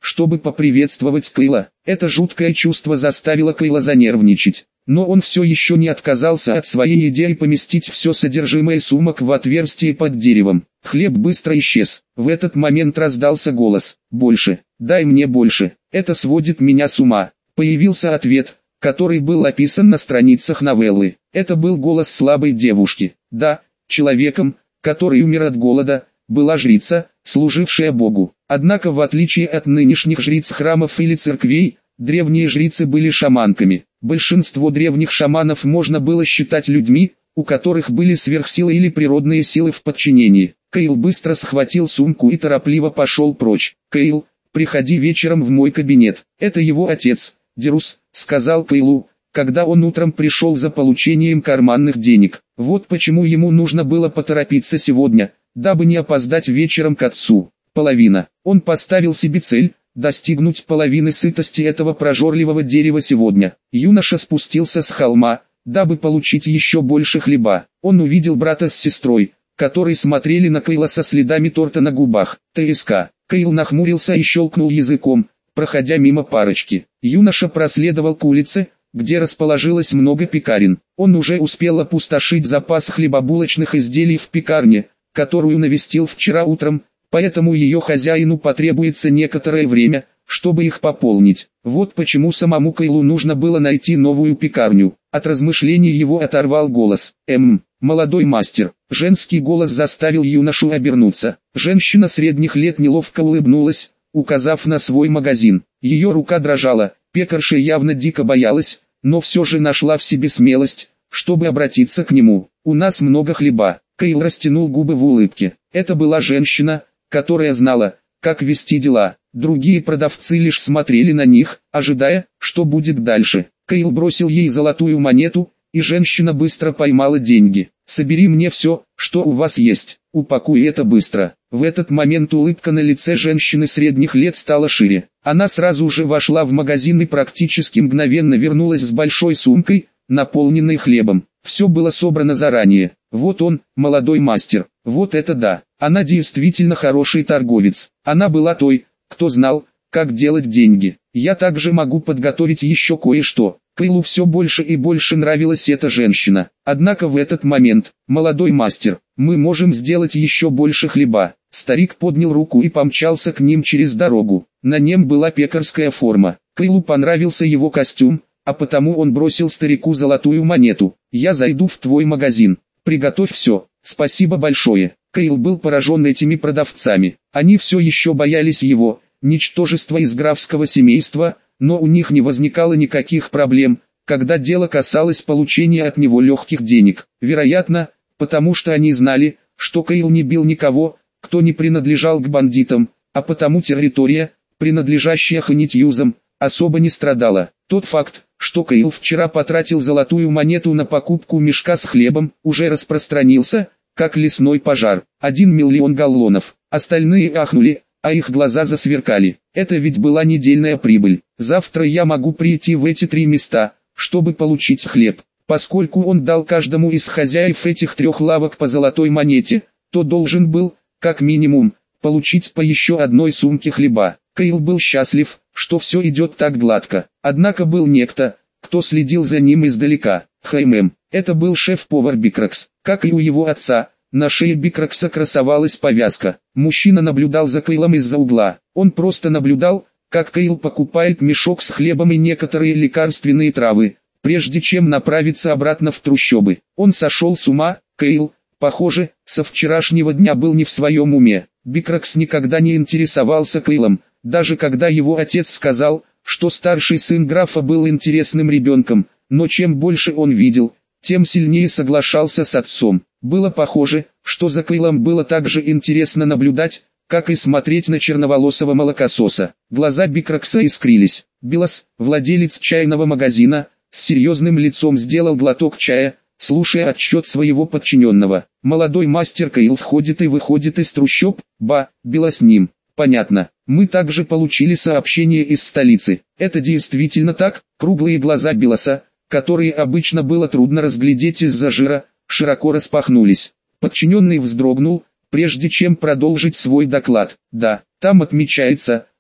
чтобы поприветствовать Кейла. Это жуткое чувство заставило Кейла занервничать. Но он все еще не отказался от своей идеи поместить все содержимое сумок в отверстие под деревом. Хлеб быстро исчез. В этот момент раздался голос: «Больше, дай мне больше, это сводит меня с ума». Появился ответ, который был описан на страницах новеллы. Это был голос слабой девушки. Да, человеком, который умер от голода, была жрица, служившая Богу. Однако в отличие от нынешних жриц храмов или церквей, древние жрицы были шаманками. Большинство древних шаманов можно было считать людьми, у которых были сверхсилы или природные силы в подчинении. Кейл быстро схватил сумку и торопливо пошел прочь. «Кейл, приходи вечером в мой кабинет. Это его отец, Дерус», — сказал Кейлу, когда он утром пришел за получением карманных денег. Вот почему ему нужно было поторопиться сегодня, дабы не опоздать вечером к отцу. Половина. Он поставил себе цель — достигнуть половины сытости этого прожорливого дерева сегодня. Юноша спустился с холма, дабы получить еще больше хлеба. Он увидел брата с сестрой, которые смотрели на Кейла со следами торта на губах. ТСК. Кейл нахмурился и щелкнул языком, проходя мимо парочки. Юноша проследовал к улице, где расположилось много пекарен. Он уже успел опустошить запас хлебобулочных изделий в пекарне, которую навестил вчера утром, поэтому ее хозяину потребуется некоторое время, чтобы их пополнить. Вот почему самому Кейлу нужно было найти новую пекарню. От размышлений его оторвал голос. «Эм, молодой мастер». Женский голос заставил юношу обернуться. Женщина средних лет неловко улыбнулась, указав на свой магазин. Ее рука дрожала, пекарша явно дико боялась, но все же нашла в себе смелость, чтобы обратиться к нему. «У нас много хлеба». Кейл растянул губы в улыбке. Это была женщина, которая знала, как вести дела. Другие продавцы лишь смотрели на них, ожидая, что будет дальше. Кейл бросил ей золотую монету, и женщина быстро поймала деньги. «Собери мне все, что у вас есть, упакуй это быстро». В этот момент улыбка на лице женщины средних лет стала шире. Она сразу же вошла в магазин и практически мгновенно вернулась с большой сумкой, наполненной хлебом. Все было собрано заранее. Вот он, молодой мастер. Вот это да. Она действительно хороший торговец. Она была той, кто знал, как делать деньги. Я также могу подготовить еще кое-что. Кейлу все больше и больше нравилась эта женщина. Однако в этот момент: «Молодой мастер, мы можем сделать еще больше хлеба». Старик поднял руку и помчался к ним через дорогу. На нем была пекарская форма. Кейлу понравился его костюм, а потому он бросил старику золотую монету. «Я зайду в твой магазин. Приготовь все. Спасибо большое». Кейл был поражен этими продавцами. Они все еще боялись его, ничтожества из графского семейства, но у них не возникало никаких проблем, когда дело касалось получения от него легких денег. Вероятно, потому что они знали, что Кейл не бил никого, кто не принадлежал к бандитам, а потому территория, принадлежащая Ханитьюзам, особо не страдала. Тот факт, что Кейл вчера потратил золотую монету на покупку мешка с хлебом, уже распространился, как лесной пожар. Один миллион галлонов. Остальные ахнули, а их глаза засверкали. Это ведь была недельная прибыль. Завтра я могу прийти в эти три места, чтобы получить хлеб. Поскольку он дал каждому из хозяев этих трех лавок по золотой монете, то должен был, как минимум, получить по еще одной сумке хлеба. Кейл был счастлив, что все идет так гладко. Однако был некто, кто следил за ним издалека. Хаймен. Это был шеф-повар Бикракс. Как и у его отца, на шее Бикракса красовалась повязка. Мужчина наблюдал за Кейлом из-за угла. Он просто наблюдал, как Кейл покупает мешок с хлебом и некоторые лекарственные травы, прежде чем направиться обратно в трущобы. Он сошел с ума. Кейл, похоже, со вчерашнего дня был не в своем уме. Бикракс никогда не интересовался Кейлом, даже когда его отец сказал, что старший сын графа был интересным ребенком, но чем больше он видел, тем сильнее соглашался с отцом. Было похоже, что за Кейлом было так же интересно наблюдать, как и смотреть на черноволосого молокососа. Глаза Бикракса искрились. Билос, владелец чайного магазина, с серьезным лицом сделал глоток чая, слушая отчет своего подчиненного. Молодой мастер Кейл входит и выходит из трущоб. Ба, Билос с ним. Понятно. Мы также получили сообщение из столицы. Это действительно так? Круглые глаза Билоса, которые обычно было трудно разглядеть из-за жира, широко распахнулись. Подчиненный вздрогнул, прежде чем продолжить свой доклад. Да, там отмечается,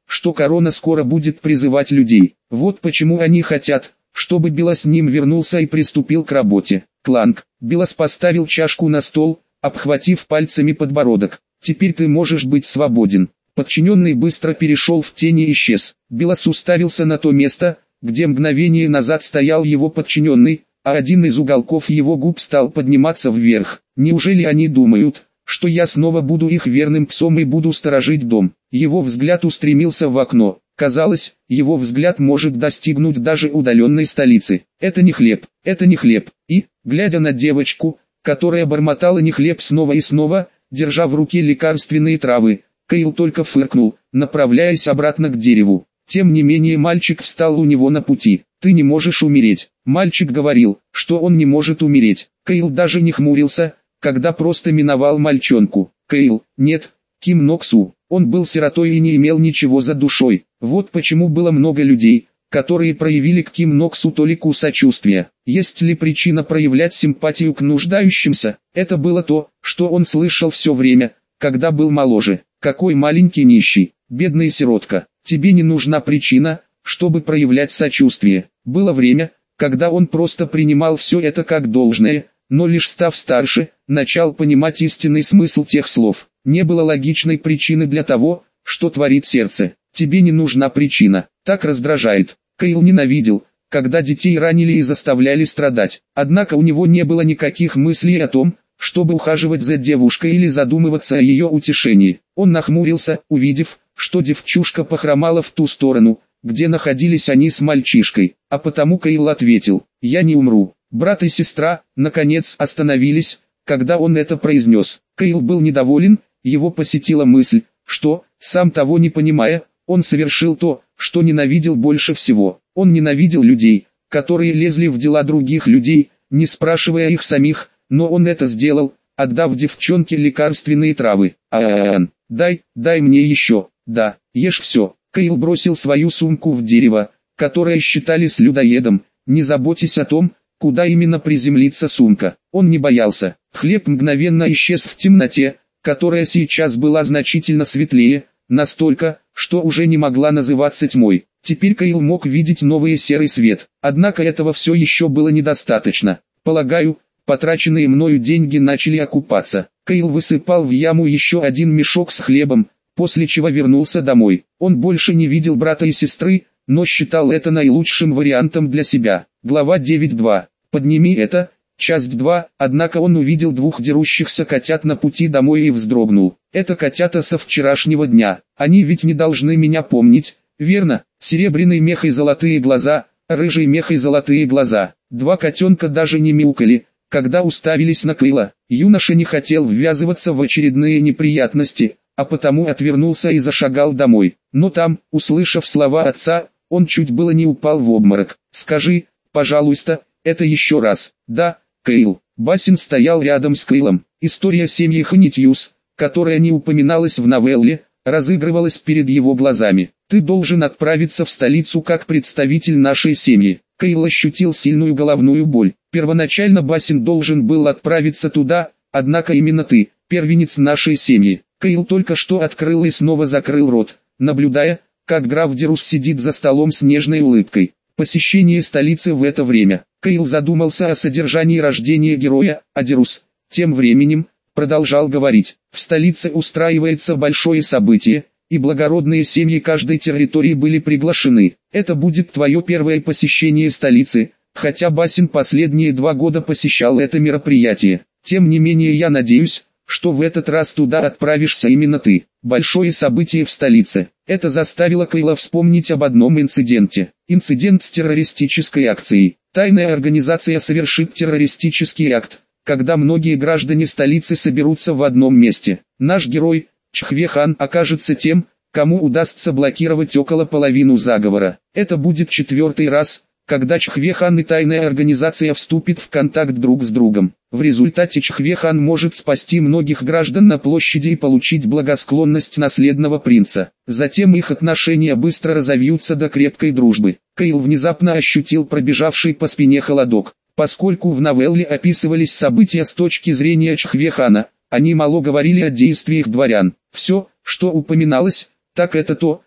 что корона скоро будет призывать людей. Вот почему они хотят, чтобы Белос с ним вернулся и приступил к работе. Кланг. Белос поставил чашку на стол, обхватив пальцами подбородок. Теперь ты можешь быть свободен. Подчиненный быстро перешел в тень и исчез. Белос уставился на то место, где мгновение назад стоял его подчиненный, а один из уголков его губ стал подниматься вверх. Неужели они думают, что я снова буду их верным псом и буду сторожить дом? Его взгляд устремился в окно. Казалось, его взгляд может достигнуть даже удаленной столицы. Это не хлеб, это не хлеб. И, глядя на девочку, которая бормотала не хлеб снова и снова, держа в руке лекарственные травы, Кайл только фыркнул, направляясь обратно к дереву. Тем не менее мальчик встал у него на пути. «Ты не можешь умереть». Мальчик говорил, что он не может умереть. Кайл даже не хмурился, когда просто миновал мальчонку. Кайл, нет, Ким Ноксу. Он был сиротой и не имел ничего за душой. Вот почему было много людей, которые проявили к Ким Ноксу толику сочувствия. Есть ли причина проявлять симпатию к нуждающимся? Это было то, что он слышал все время, когда был моложе. Какой маленький нищий, бедный сиротка. Тебе не нужна причина, чтобы проявлять сочувствие. Было время, когда он просто принимал все это как должное, но лишь став старше, начал понимать истинный смысл тех слов. Не было логичной причины для того, что творит сердце. Тебе не нужна причина. Так раздражает. Кайл ненавидел, когда детей ранили и заставляли страдать. Однако у него не было никаких мыслей о том, чтобы ухаживать за девушкой или задумываться о ее утешении. Он нахмурился, увидев, что девчушка похромала в ту сторону, где находились они с мальчишкой. А потому Кайл ответил: «Я не умру». Брат и сестра, наконец, остановились, когда он это произнес. Кайл был недоволен, его посетила мысль, что, сам того не понимая, он совершил то, что ненавидел больше всего. Он ненавидел людей, которые лезли в дела других людей, не спрашивая их самих, но он это сделал, отдав девчонке лекарственные травы. «Ааан, дай, дай мне еще, да, ешь все». Кайл бросил свою сумку в дерево, которое считали с людоедом, не заботясь о том, куда именно приземлится сумка. Он не боялся. Хлеб мгновенно исчез в темноте, которая сейчас была значительно светлее, настолько, что уже не могла называться тьмой. Теперь Кайл мог видеть новый серый свет. Однако этого все еще было недостаточно. Полагаю, потраченные мною деньги начали окупаться. Кайл высыпал в яму еще один мешок с хлебом, после чего вернулся домой. Он больше не видел брата и сестры, но считал это наилучшим вариантом для себя. Глава девять два. Подними это. Часть два. Однако он увидел двух дерущихся котят на пути домой и вздрогнул. Это котята со вчерашнего дня. Они ведь не должны меня помнить, верно? Серебряный мех и золотые глаза, рыжий мех и золотые глаза. Два котенка даже не мяукали, когда уставились на Кайла. Юноша не хотел ввязываться в очередные неприятности, а потому отвернулся и зашагал домой. Но там, услышав слова отца, он чуть было не упал в обморок. «Скажи, пожалуйста, это еще раз». «Да, Кайл». Басин стоял рядом с Кайлом. История семьи Ханитьюс, которая не упоминалась в новелле, разыгрывалась перед его глазами. «Ты должен отправиться в столицу как представитель нашей семьи». Кайл ощутил сильную головную боль. Первоначально Басин должен был отправиться туда, однако именно ты, первенец нашей семьи. Кайл только что открыл и снова закрыл рот, наблюдая, как граф Дерус сидит за столом с нежной улыбкой. Посещение столицы в это время. Кайл задумался о содержании рождения героя, а Дерус, тем временем, продолжал говорить. В столице устраивается большое событие, и благородные семьи каждой территории были приглашены. Это будет твое первое посещение столицы, хотя Басин последние два года посещал это мероприятие. Тем не менее я надеюсь, что в этот раз туда отправишься именно ты. Большое событие в столице. Это заставило Кайла вспомнить об одном инциденте. Инцидент с террористической акцией. Тайная организация совершит террористический акт, когда многие граждане столицы соберутся в одном месте. Наш герой, Чхве-хан, окажется тем, кому удастся блокировать около половины заговора. Это будет четвертый раз, когда Чхве-хан и тайная организация вступят в контакт друг с другом. В результате Чхве-хан может спасти многих граждан на площади и получить благосклонность наследного принца. Затем их отношения быстро разовьются до крепкой дружбы. Кайл внезапно ощутил пробежавший по спине холодок. Поскольку в новелле описывались события с точки зрения Чхве-хана, они мало говорили о действиях дворян. Все, что упоминалось, так это то,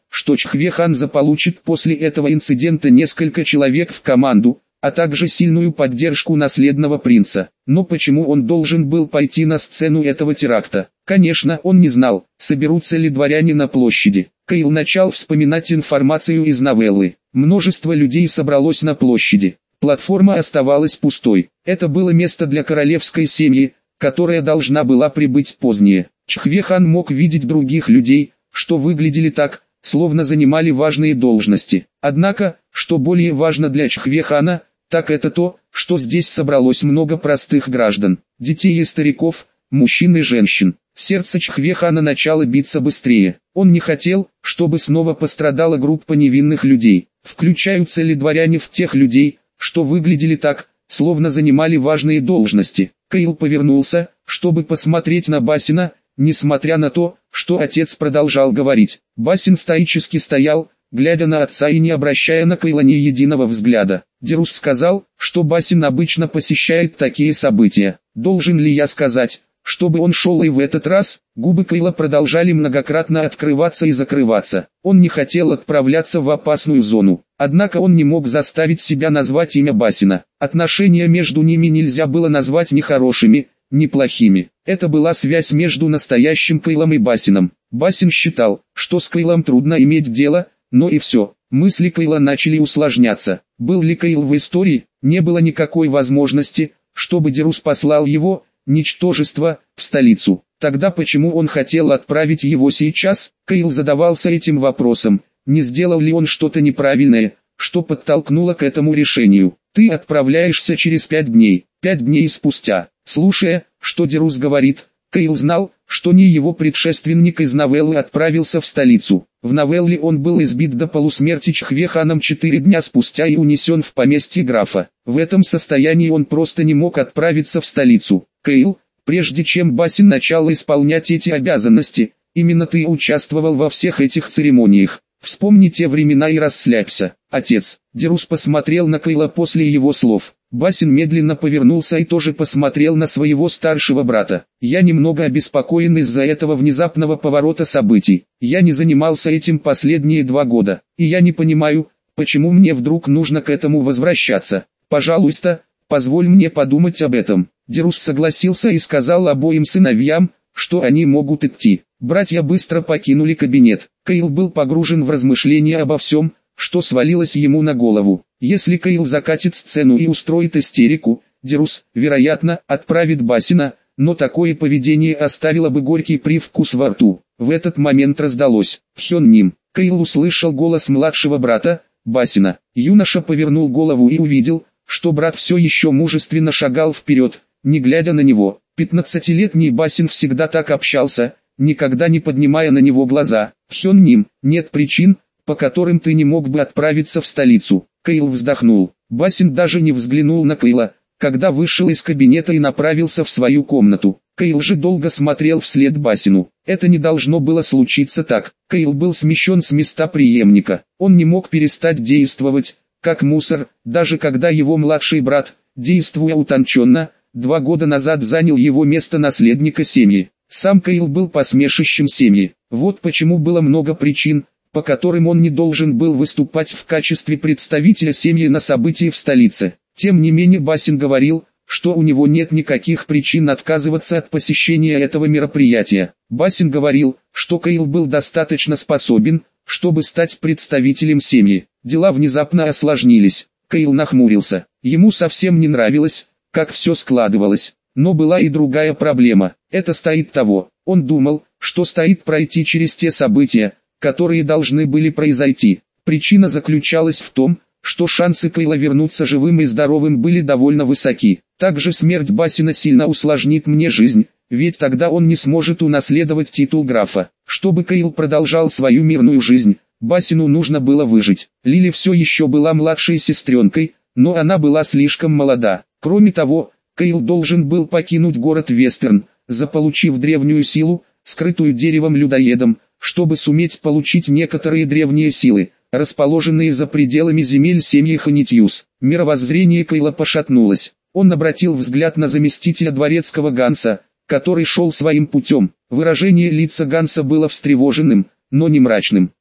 что Чхве-хан заполучит после этого инцидента несколько человек в команду, а также сильную поддержку наследного принца. Но почему он должен был пойти на сцену этого теракта? Конечно, он не знал, соберутся ли дворяне на площади. Кейл начал вспоминать информацию из новеллы. Множество людей собралось на площади. Платформа оставалась пустой. Это было место для королевской семьи, которая должна была прибыть позднее. Чхве-хан мог видеть других людей, что выглядели так, словно занимали важные должности. Однако, что более важно для Чхве-хана, так это то, что здесь собралось много простых граждан, детей и стариков, мужчин и женщин. Сердце Чхве-хана начало биться быстрее. Он не хотел, чтобы снова пострадала группа невинных людей. Включаются ли дворяне в тех людей, что выглядели так, словно занимали важные должности? Кейл повернулся, чтобы посмотреть на Басина, несмотря на то, что отец продолжал говорить. Басин стоически стоял, глядя на отца и не обращая на Кейла ни единого взгляда. Дерус сказал, что Басин обычно посещает такие события. Должен ли я сказать, чтобы он шел и в этот раз? Губы Кейла продолжали многократно открываться и закрываться. Он не хотел отправляться в опасную зону. Однако он не мог заставить себя назвать имя Басина. Отношения между ними нельзя было назвать ни хорошими, ни плохими. Это была связь между настоящим Кейлом и Басином. Басин считал, что с Кейлом трудно иметь дело, но и все. Мысли Кейла начали усложняться. Был ли Кейл в истории? Не было никакой возможности, чтобы Дерус послал его, ничтожество, в столицу. Тогда почему он хотел отправить его сейчас? Кейл задавался этим вопросом. Не сделал ли он что-то неправильное, что подтолкнуло к этому решению? Ты отправляешься через пять дней. Пять дней спустя. Слушая, что Дерус говорит, Кейл знал, что не его предшественник из новеллы отправился в столицу. В новелле он был избит до полусмерти Чхве-ханом четыре дня спустя и унесен в поместье графа. В этом состоянии он просто не мог отправиться в столицу. Кейл, прежде чем Басин начал исполнять эти обязанности, именно ты участвовал во всех этих церемониях. Вспомни те времена и расслабься. Отец. Дерус посмотрел на Кейла после его слов. Басин медленно повернулся и тоже посмотрел на своего старшего брата. Я немного обеспокоен из-за этого внезапного поворота событий. Я не занимался этим последние два года, и я не понимаю, почему мне вдруг нужно к этому возвращаться. Пожалуйста, позволь мне подумать об этом. Дерус согласился и сказал обоим сыновьям, что они могут идти. Братья быстро покинули кабинет. Кейл был погружен в размышления обо всем, что свалилось ему на голову. Если Кейл закатит сцену и устроит истерику, Дерус, вероятно, отправит Басина, но такое поведение оставило бы горький привкус во рту. В этот момент раздалось «Хён-ним». Кейл услышал голос младшего брата, Басина. Юноша повернул голову и увидел, что брат все еще мужественно шагал вперед, не глядя на него. Пятнадцатилетний Басин всегда так общался, никогда не поднимая на него глаза. «Хён-ним, нет причин, по которым ты не мог бы отправиться в столицу». Кейл вздохнул. Басин даже не взглянул на Кейла, когда вышел из кабинета и направился в свою комнату. Кейл же долго смотрел вслед Басину. Это не должно было случиться так. Кейл был смещен с места преемника. Он не мог перестать действовать, как мусор, даже когда его младший брат, действуя утонченно, два года назад занял его место наследника семьи. Сам Кейл был посмешищем семьи. Вот почему было много причин, по которым он не должен был выступать в качестве представителя семьи на событии в столице. Тем не менее Басин говорил, что у него нет никаких причин отказываться от посещения этого мероприятия. Басин говорил, что Кейл был достаточно способен, чтобы стать представителем семьи. Дела внезапно осложнились. Кейл нахмурился. Ему совсем не нравилось, как все складывалось. Но была и другая проблема. Это стоит того. Он думал, что стоит пройти через те события, которые должны были произойти. Причина заключалась в том, что шансы Кейла вернуться живым и здоровым были довольно высоки. Также смерть Басина сильно усложнит мне жизнь, ведь тогда он не сможет унаследовать титул графа. Чтобы Кейл продолжал свою мирную жизнь, Басину нужно было выжить. Лили все еще была младшей сестренкой, но она была слишком молода. Кроме того, Кейл должен был покинуть город Вестерн, заполучив древнюю силу, скрытую деревом-людоедом, чтобы суметь получить некоторые древние силы, расположенные за пределами земель семьи Ханитьюс. Мировоззрение Кейла пошатнулось. Он обратил взгляд на заместителя дворецкого Ганса, который шел своим путем. Выражение лица Ганса было встревоженным, но не мрачным.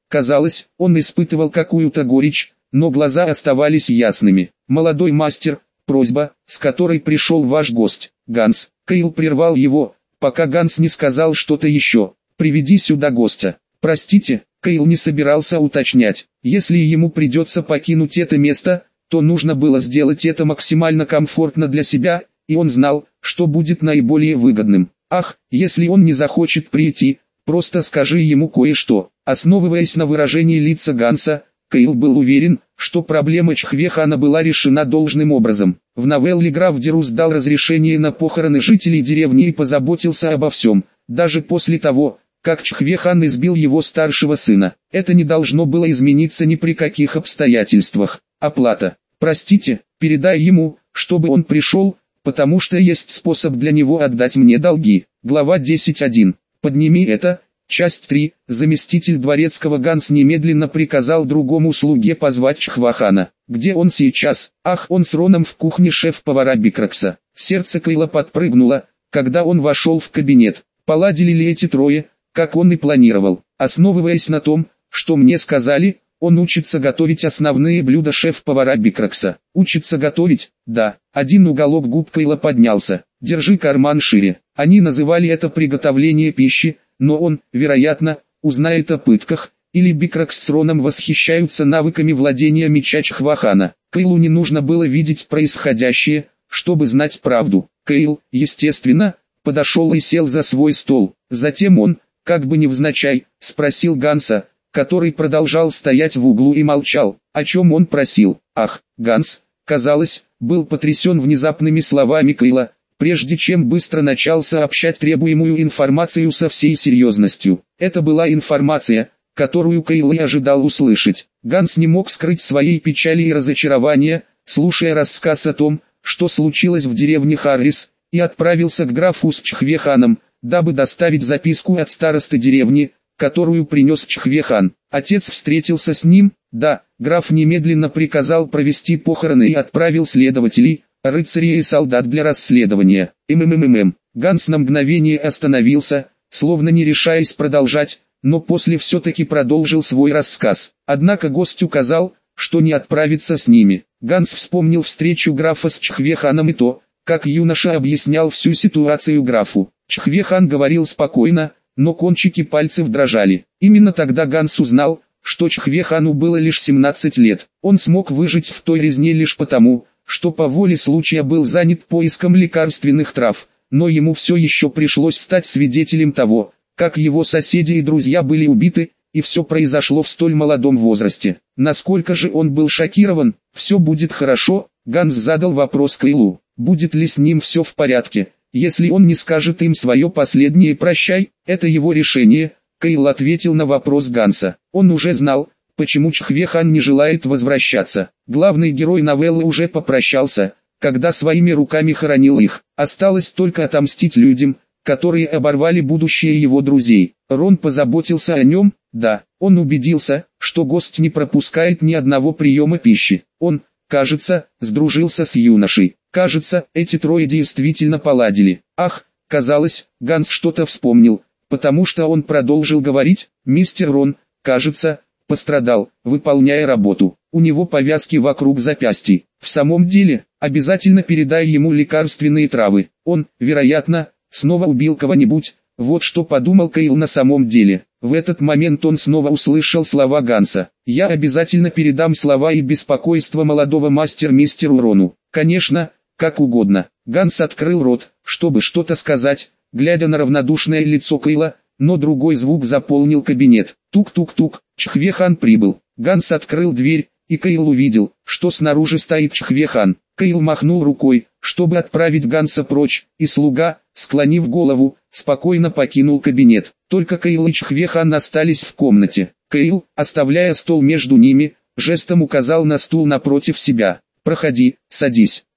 Казалось, он испытывал какую-то горечь, но глаза оставались ясными. «Молодой мастер, просьба, с которой пришел ваш гость, Ганс». Кейл прервал его, пока Ганс не сказал что-то еще. «Приведи сюда гостя». «Простите», Кейл не собирался уточнять. Если ему придется покинуть это место, то нужно было сделать это максимально комфортно для себя, и он знал, что будет наиболее выгодным. «Ах, если он не захочет прийти, просто скажи ему кое-что». Основываясь на выражении лица Ганса, Кейл был уверен, что проблема Чхвехана была решена должным образом. В новелле граф Дерус дал разрешение на похороны жителей деревни и позаботился обо всем, даже после того, как Чхвехан избил его старшего сына. Это не должно было измениться ни при каких обстоятельствах. Оплата. «Простите, передай ему, чтобы он пришел, потому что есть способ для него отдать мне долги». Глава десять один. «Подними это». Часть три. Заместитель дворецкого Ганс немедленно приказал другому слуге позвать Чхвахана. «Где он сейчас?» «Ах, он с Роном в кухне шеф-повара Бикракса». Сердце Кейла подпрыгнуло, когда он вошел в кабинет. Поладили ли эти трое, как он и планировал? Основываясь на том, что мне сказали, он учится готовить основные блюда шеф-повара Бикракса. Учится готовить? Да. Один уголок губ Кейла поднялся. «Держи карман шире». Они называли это приготовление пищи, но он, вероятно, узнает о пытках, или Бикракс с Роном восхищаются навыками владения меча Чхвахана. Кейлу не нужно было видеть происходящее, чтобы знать правду. Кейл, естественно, подошел и сел за свой стол. Затем он, как бы невзначай, спросил Ганса, который продолжал стоять в углу и молчал. О чем он просил? Ах, Ганс, казалось, был потрясен внезапными словами Кейла, прежде чем быстро начал сообщать требуемую информацию со всей серьезностью. Это была информация, которую Кейл и ожидал услышать. Ганс не мог скрыть своей печали и разочарования, слушая рассказ о том, что случилось в деревне Харрис, и отправился к графу с Чхвеханом, дабы доставить записку от старосты деревни, которую принес Чхвехан. Отец встретился с ним, да, граф немедленно приказал провести похороны и отправил следователей, рыцарей и солдат для расследования. ММММ. Ганс на мгновение остановился, словно не решаясь продолжать, но после все-таки продолжил свой рассказ. Однако гость указал, что не отправится с ними. Ганс вспомнил встречу графа с Чхвеханом и то, как юноша объяснял всю ситуацию графу. Чхвехан говорил спокойно, но кончики пальцев дрожали. Именно тогда Ганс узнал, что Чхвехану было лишь семнадцать лет. Он смог выжить в той резне лишь потому, что по воле случая был занят поиском лекарственных трав, но ему все еще пришлось стать свидетелем того, как его соседи и друзья были убиты, и все произошло в столь молодом возрасте. Насколько же он был шокирован? «Все будет хорошо», Ганс задал вопрос Кейлу. Будет ли с ним все в порядке, если он не скажет им свое последнее «прощай», это его решение? Кейл ответил на вопрос Ганса. Он уже знал, почему Чхвехан не желает возвращаться. Главный герой новеллы уже попрощался, когда своими руками хоронил их. Осталось только отомстить людям, которые оборвали будущее его друзей. Рон позаботился о нем, да, он убедился, что гость не пропускает ни одного приема пищи. Он, кажется, сдружился с юношей. Кажется, эти трое действительно поладили. Ах, казалось, Ганс что-то вспомнил, потому что он продолжил говорить. Мистер Рон, кажется, пострадал, выполняя работу. У него повязки вокруг запястий. В самом деле, обязательно передай ему лекарственные травы. Он, вероятно, снова убил кого-нибудь. Вот что подумал Кейл на самом деле. В этот момент он снова услышал слова Ганса. «Я обязательно передам слова и беспокойство молодого мастера мистеру Рону». Конечно, как угодно. Ганс открыл рот, чтобы что-то сказать, глядя на равнодушное лицо Кейла, но другой звук заполнил кабинет. Тук-тук-тук, Чхвехан прибыл. Ганс открыл дверь, и Кейл увидел, что снаружи стоит Чхвехан. Кейл махнул рукой, чтобы отправить Ганса прочь, и слуга, склонив голову, спокойно покинул кабинет. Только Кейл и Чхвехан остались в комнате. Кейл, оставляя стол между ними, жестом указал на стул напротив себя. «Проходи, садись».